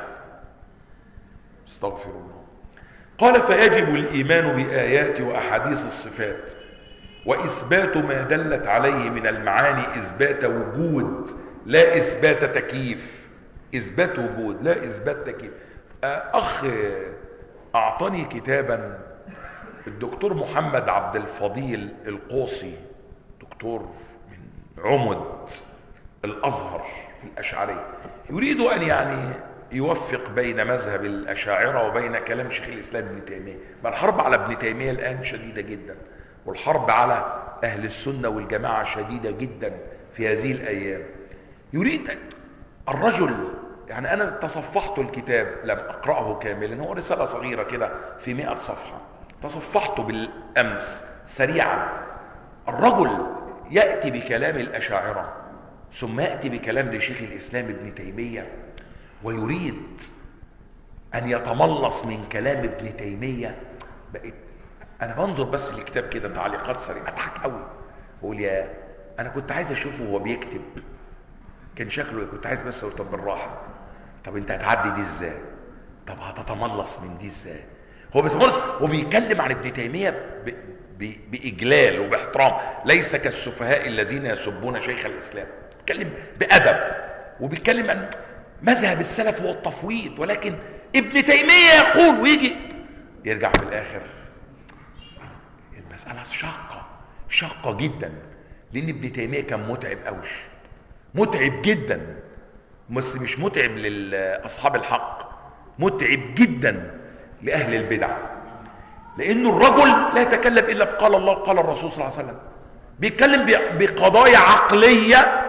استغفر الله. قال فيجب الإيمان بآيات وأحاديث الصفات وإثبات ما دلت عليه من المعاني إثبات وجود لا إثبات تكييف. إثبات وجود لا إثبات تكييف. أخ أعطاني كتابا الدكتور محمد عبد الفضيل القوصي، دكتور من عمد الأزهر في الأشعرية، يريد أن يعني يوفق بين مذهب الأشاعرة وبين كلام شيخ الإسلام ابن تيمية. ما الحرب على ابن تيمية الآن شديدة جدا، والحرب على أهل السنة والجماعة شديدة جدا في هذه الأيام. يريد الرجل، يعني أنا تصفحت الكتاب لم أقرأه كاملا، هو رسالة صغيرة كده في 100 صفحة، تصفحته بالأمس سريعا. الرجل يأتي بكلام الأشاعرة ثم يأتي بكلام لشيخ الإسلام ابن تيمية، ويريد أن يتملص من كلام ابن تيمية. بقيت أنا بنظر بس للكتاب كده تعليقات سريعة أضحك قوي، بقول يا أنا كنت عايز أشوفه وهو بيكتب كان شكله، كنت عايز بس أقول طب بالراحة، طب أنت هتعدي دي إزاي؟ طب هتتملص من دي إزاي؟ هو بيتملص وبيتكلم عن ابن تيمية بإجلال وباحترام، ليس كالسفهاء الذين يسبون شيخ الإسلام. بيتكلم بأدب وبيتكلم عن مذهب السلف هو التفويض، ولكن ابن تيمية يقول ويجي يرجع في الآخر. المسألة شاقة جدا، لأن ابن تيمية كان متعب قوي، متعب جدا، بس مش متعب لأصحاب الحق، متعب جدا لأهل البدع، لأنه الرجل لا يتكلم إلا بقال الله وقال الرسول صلى الله عليه وسلم، بيتكلم بقضايا عقلية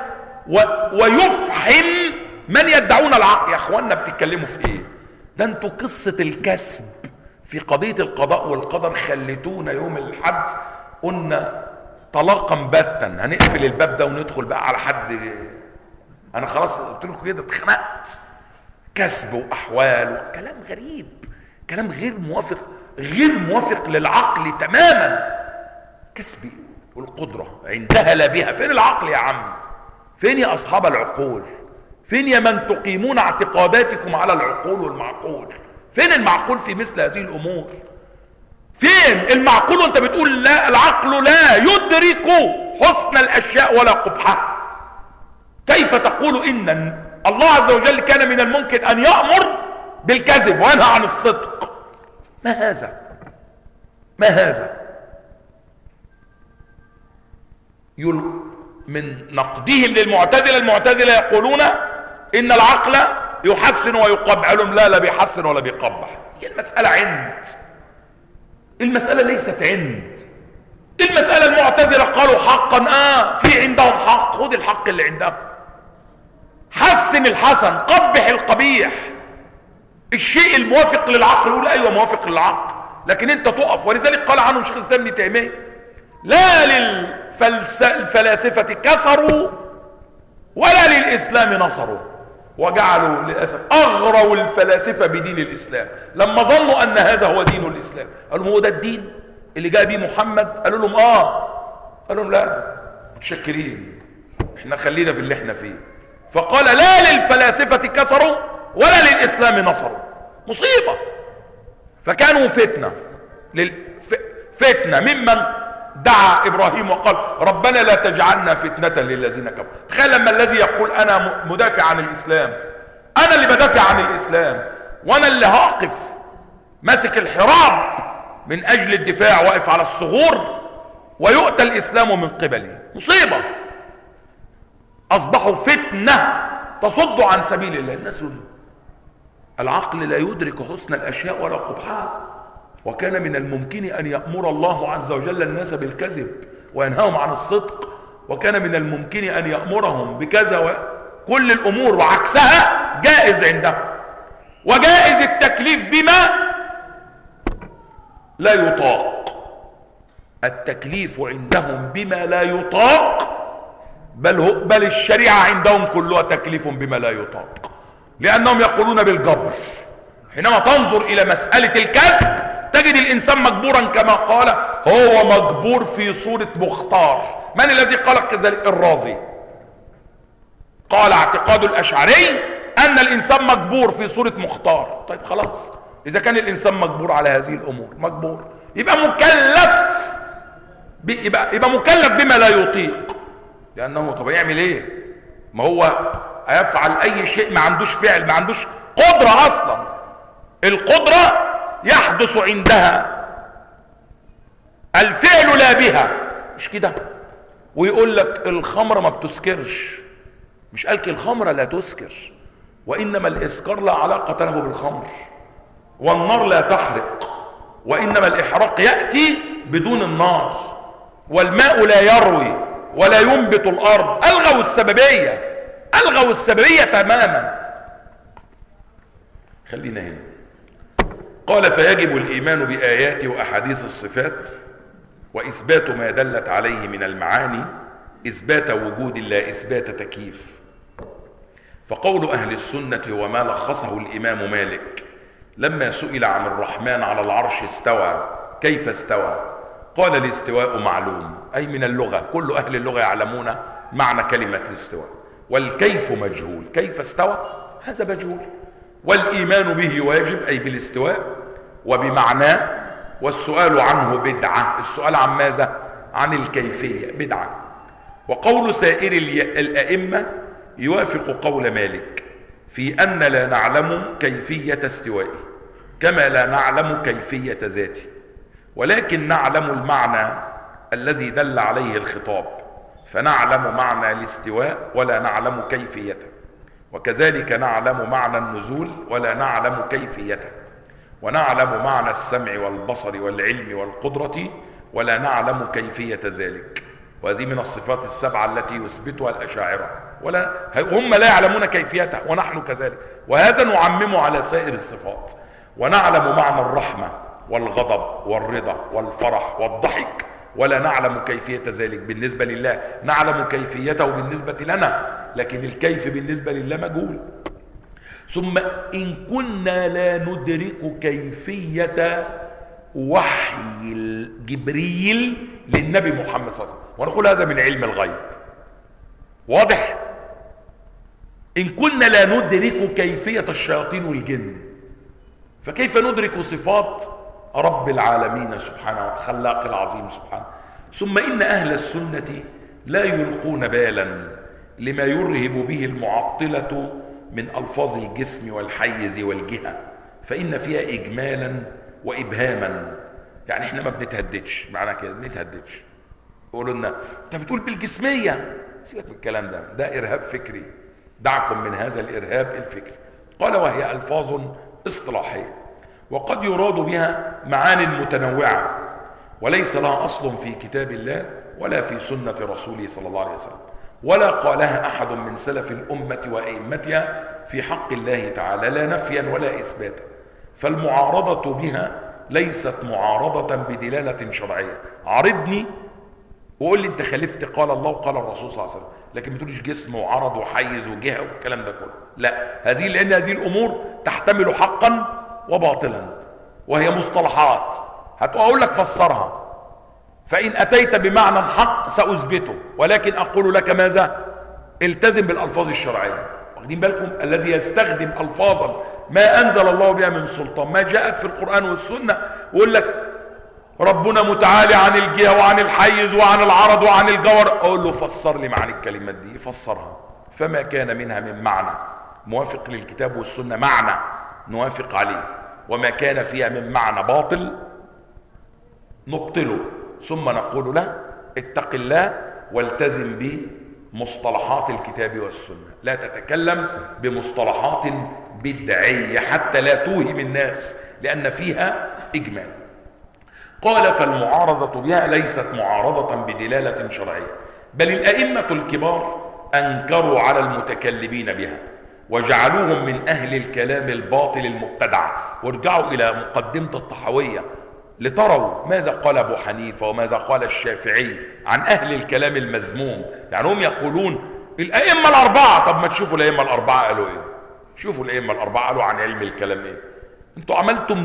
ويفحم من يدعون العقل. يا اخوانا بتتكلموا في ايه؟ ده انتوا قصة الكسب في قضية القضاء والقدر خليتونا يوم الحد قلنا طلاقا باتا، هنقفل الباب ده وندخل بقى على حد. انا خلاص قلت لكم كده اتخنقت، كسب واحوال وكلام غريب، كلام غير موافق للعقل تماما. كسب والقدرة عندها لا بها. فين العقل يا عم؟ فين يا اصحاب العقول؟ فين يا من تقيمون اعتقاداتكم على العقول والمعقول؟ فين المعقول في مثل هذه الامور؟ فين المعقول وانت بتقول لا العقل لا يدرك حسن الاشياء ولا قبحها؟ كيف تقول ان الله عز وجل كان من الممكن ان يأمر بالكذب وينهى عن الصدق؟ ما هذا؟ من نقدهم للمعتزلة، المعتزلة يقولون ان العقل يحسن ويقبح، لهم لا بيحسن ولا بيقبح. هي المسألة المسألة ليست عند المسألة. المعتزلة قالوا حقا في عندهم حق، خد الحق اللي عندهم، حسن الحسن، قبح القبيح. الشيء الموافق للعقل يقول ايوه موافق للعقل، لكن انت تقف. ولذلك قال عنه شيخ الاسلام ابن تيمية لا للفلاسفة كسروا ولا للإسلام نصروا، وجعلوا للأسف أغروا الفلاسفة بدين الإسلام لما ظنوا أن هذا هو دين الإسلام. قالوا هو ده الدين اللي جاء به محمد؟ قالوا لهم قالوا لهم لا متشكرين، احنا خلينا في اللي احنا فيه. فقال لا للفلاسفة كسروا ولا للإسلام نصروا. مصيبة. فكانوا فتنة ممن دعا إبراهيم وقال ربنا لا تجعلنا فتنة للذين كفروا. تخيل لما الذي يقول أنا مدافع عن الإسلام، أنا اللي بدافع عن الإسلام، وأنا اللي هقف ماسك الحراب من أجل الدفاع، واقف على الثغور، ويؤتى الإسلام من قبلي. مصيبة. أصبحوا فتنة تصد عن سبيل الله. الناس العقل لا يدرك حسن الأشياء ولا قبحها، وكان من الممكن أن يأمر الله عز وجل الناس بالكذب وينهاهم عن الصدق، وكان من الممكن أن يأمرهم بكذا كل الأمور وعكسها جائز عندهم. وجائز التكليف بما لا يطاق، التكليف عندهم بما لا يطاق، بل الشريعة عندهم كلها تكليف بما لا يطاق، لأنهم يقولون بالجبر. حينما تنظر إلى مسألة الكسب تجد الإنسان مجبورا كما قال، هو مجبور في صورة مختار. من الذي قال كذلك؟ الرازي. قال اعتقاد الاشعري ان الانسان مجبور في صورة مختار. طيب خلاص، اذا كان الانسان مجبور على هذه الامور، مجبور يبقى مكلف، يبقى مكلف بما لا يطيق. لانه طب يعمل ايه؟ ما هو هيفعل اي شيء ما عندوش فعل، ما عندوش قدرة اصلا. القدرة يحدث عندها الفعل لا بها، مش كده؟ ويقول لك الخمرة ما بتسكرش، مش قالك الخمرة لا تسكر، وانما الاسكار لا علاقة له بالخمر، والنار لا تحرق، وانما الاحراق يأتي بدون النار، والماء لا يروي ولا ينبت الارض. الغوا السببية، الغوا السببية تماما. خلينا هنا. قال فيجب الايمان بايات واحاديث الصفات واثبات ما دلت عليه من المعاني اثبات وجود لا اثبات تكييف. فقول اهل السنة وما لخصه الامام مالك لما سئل عن الرحمن على العرش استوى كيف استوى؟ قال الاستواء معلوم، اي من اللغة، كل اهل اللغة يعلمون معنى كلمة الاستواء، والكيف مجهول، كيف استوى هذا مجهول، والايمان به واجب اي بالاستواء وبمعناه، والسؤال عنه بدعة. السؤال عن ماذا؟ عن الكيفية، بدعة. وقول سائر الائمة يوافق قول مالك في ان لا نعلم كيفية استوائه كما لا نعلم كيفية ذاته، ولكن نعلم المعنى الذي دل عليه الخطاب، فنعلم معنى الاستواء ولا نعلم كيفيته، وكذلك نعلم معنى النزول ولا نعلم كيفيته، ونعلم معنى السمع والبصر والعلم والقدرة ولا نعلم كيفية ذلك. وهذه من الصفات السبعة التي يثبتها الأشاعرة، ولا هم لا يعلمون كيفيتها ونحن كذلك، وهذا نعممه على سائر الصفات. ونعلم معنى الرحمة والغضب والرضا والفرح والضحك ولا نعلم كيفية ذلك بالنسبة لله، نعلم كيفيته بالنسبة لنا، لكن الكيف بالنسبة لله مجهول. ثم إن كنا لا ندرك كيفية وحي جبريل للنبي محمد صلى الله عليه وسلم، ونقول هذا من علم الغيب، واضح؟ إن كنا لا ندرك كيفية الشياطين والجن، فكيف ندرك صفات رب العالمين سبحانه الخلاق العظيم سبحانه؟ ثم إن أهل السنة لا يلقون بالا لما يرهب به المعطلة من ألفاظ الجسم والحيز والجهة، فإن فيها إجمالا وإبهاما. يعني احنا ما بنتهددش، معنى كده ما بنتهددش. يقولوا لنا انت بتقول بالجسمية، سيبك من الكلام ده إرهاب فكري، دعكم من هذا الإرهاب الفكري. قال وهي ألفاظ اصطلاحية وقد يراد بها معان متنوعة وليس لها أصل في كتاب الله ولا في سنة رسوله صلى الله عليه وسلم، ولا قالها أحد من سلف الأمة وأئمتها في حق الله تعالى لا نفيا ولا إثباتا، فالمعارضة بها ليست معارضة بدلالة شرعية. عارضني وقول لي انت خالفت قال الله وقال الرسول صلى الله عليه وسلم، لكن ما تقوليش جسم وعرض وحيز وجهه والكلام ده كله، لا. لان هذه الامور تحتمل حقا وباطلا، وهي مصطلحات هتقول لك فسرها، فان اتيت بمعنى حق ساثبته، ولكن اقول لك ماذا؟ التزم بالالفاظ الشرعيه. واخدين بالكم؟ الذي يستخدم الفاظا ما انزل الله بها من سلطان، ما جاءت في القران والسنه، ويقول لك ربنا متعالي عن الجهه وعن الحيز وعن العرض وعن الجور، اقول له فسر لي معاني الكلمات دي، يفسرها. فما كان منها من معنى موافق للكتاب والسنه معنى نوافق عليه، وما كان فيها من معنى باطل نبطله، ثم نقول له اتق الله والتزم بمصطلحات الكتاب والسنه، لا تتكلم بمصطلحات بدعيه حتى لا توهم الناس لان فيها اجمال. قال فالمعارضة بها ليست معارضة بدلالة شرعية، بل الأئمة الكبار أنكروا على المتكلمين بها وجعلوهم من أهل الكلام الباطل المبتدع. وارجعوا إلى مقدمة الطحاوية لتروا ماذا قال أبو حنيفة وماذا قال الشافعي عن أهل الكلام المذموم. يعني هم يقولون الأئمة الأربعة، طب ما تشوفوا الأئمة الأربعة قالوا إيه، شوفوا الأئمة الأربعة قالوا عن علم الكلام إيه. انتوا عملتم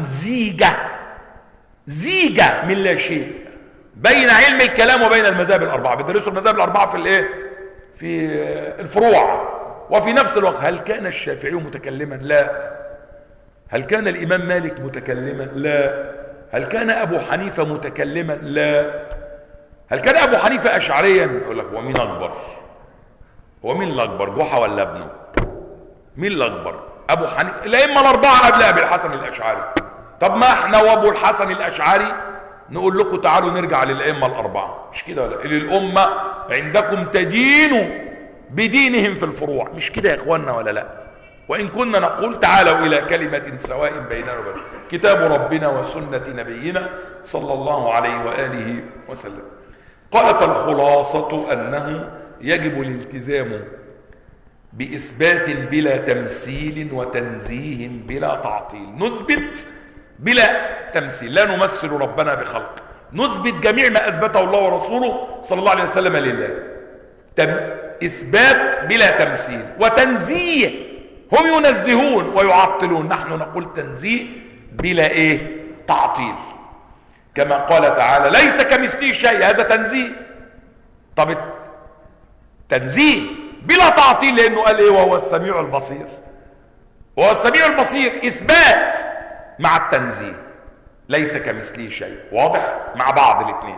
زيجة من لا شيء بين علم الكلام وبين المذاهب الأربعة. بتدرسوا المذاهب الأربعة في الايه؟ في الفروع، وفي نفس الوقت هل كان الشافعي متكلما؟ لا. هل كان الإمام مالك متكلما؟ لا. هل كان أبو حنيفة متكلما؟ لا. هل كان أبو حنيفة أشعريا؟ يقول لك ومين أكبر؟ هو مين الأكبر، جحا ولا ابنه؟ مين الأكبر؟ أبو حنيفة. الأئمة الأربعة قبل أبي الحسن الأشعري. طب ما احنا وأبو الحسن الأشعري نقول لكم تعالوا نرجع للأئمة الأربعة، مش كده ولا؟ للأمة عندكم تدينوا بدينهم في الفروع، مش كده يا إخواننا ولا لا؟ وإن كنا نقول تعالوا إلى كلمة سواء بيننا وبينكم كتاب ربنا وسنة نبينا صلى الله عليه وآله وسلم. قال فالخلاصة أنه يجب الالتزام بإثبات بلا تمثيل وتنزيه بلا تعطيل. نثبت بلا تمثيل، لا نمثل ربنا بخلق، نثبت جميع ما أثبته الله ورسوله صلى الله عليه وسلم لله. إثبات بلا تمثيل وتنزيه، هم ينزهون ويعطلون، نحن نقول تنزيه بلا ايه؟ تعطيل. كما قال تعالى ليس كمثله شيء، هذا تنزيه. طب تنزيه بلا تعطيل لانه قال ايه؟ وهو السميع البصير. وهو السميع البصير اثبات مع التنزيه، ليس كمثله شيء، واضح مع بعض الاثنين.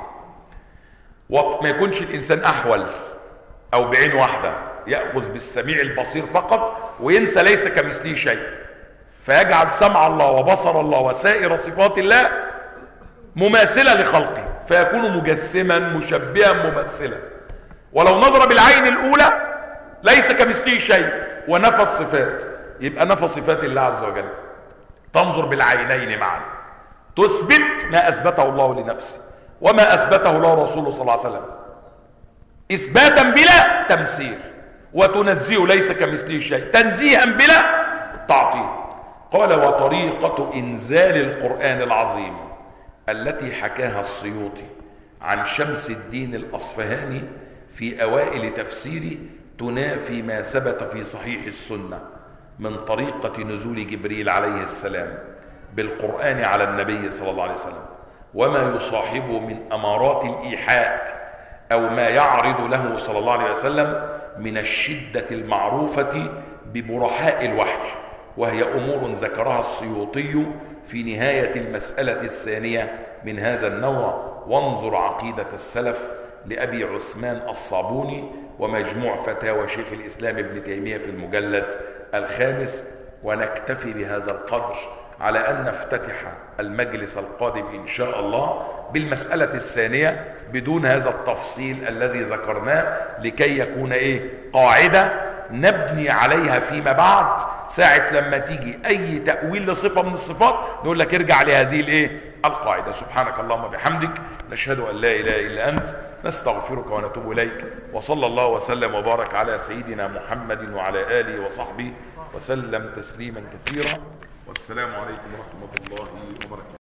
وما يكونش الانسان احول او بعين واحده ياخذ بالسميع البصير فقط وينسى ليس كمثله شيء، فيجعل سمع الله وبصر الله وسائر صفات الله مماثله لخلقه، فيكون مجسما مشبها ممثلا. ولو نظر بالعين الاولى ليس كمثله شيء ونفى الصفات، يبقى نفى صفات الله عز وجل. تنظر بالعينين معا، تثبت ما اثبته الله لنفسه وما اثبته له رسوله صلى الله عليه وسلم اثباتا بلا تمثيل، وتنزيه ليس كمثله شيء تنزيها بلا تعطيل. قال وطريقة انزال القرآن العظيم التي حكاها السيوطي عن شمس الدين الاصفهاني في اوائل تفسيره تنافي ما ثبت في صحيح السنة من طريقة نزول جبريل عليه السلام بالقرآن على النبي صلى الله عليه وسلم، وما يصاحبه من امارات الايحاء او ما يعرض له صلى الله عليه وسلم من الشدة المعروفة ببرحاء الوحي، وهي امور ذكرها السيوطي في نهاية المسألة الثانية من هذا النوع. وانظر عقيدة السلف لأبي عثمان الصابوني ومجموع فتاوى شيخ الإسلام ابن تيمية في المجلد 5. ونكتفي بهذا القدر على أن نفتتح المجلس القادم إن شاء الله بالمسألة الثانية بدون هذا التفصيل الذي ذكرناه، لكي يكون قاعدة نبني عليها فيما بعد. ساعة لما تيجي أي تأويل لصفة من الصفات نقول لك ارجع لهذه القاعدة. سبحانك اللهم وبحمدك، نشهد أن لا إله إلا أنت، نستغفرك ونتوب إليك. وصلى الله وسلم وبارك على سيدنا محمد وعلى آله وصحبه وسلم تسليما كثيرا. والسلام عليكم ورحمة الله وبركاته.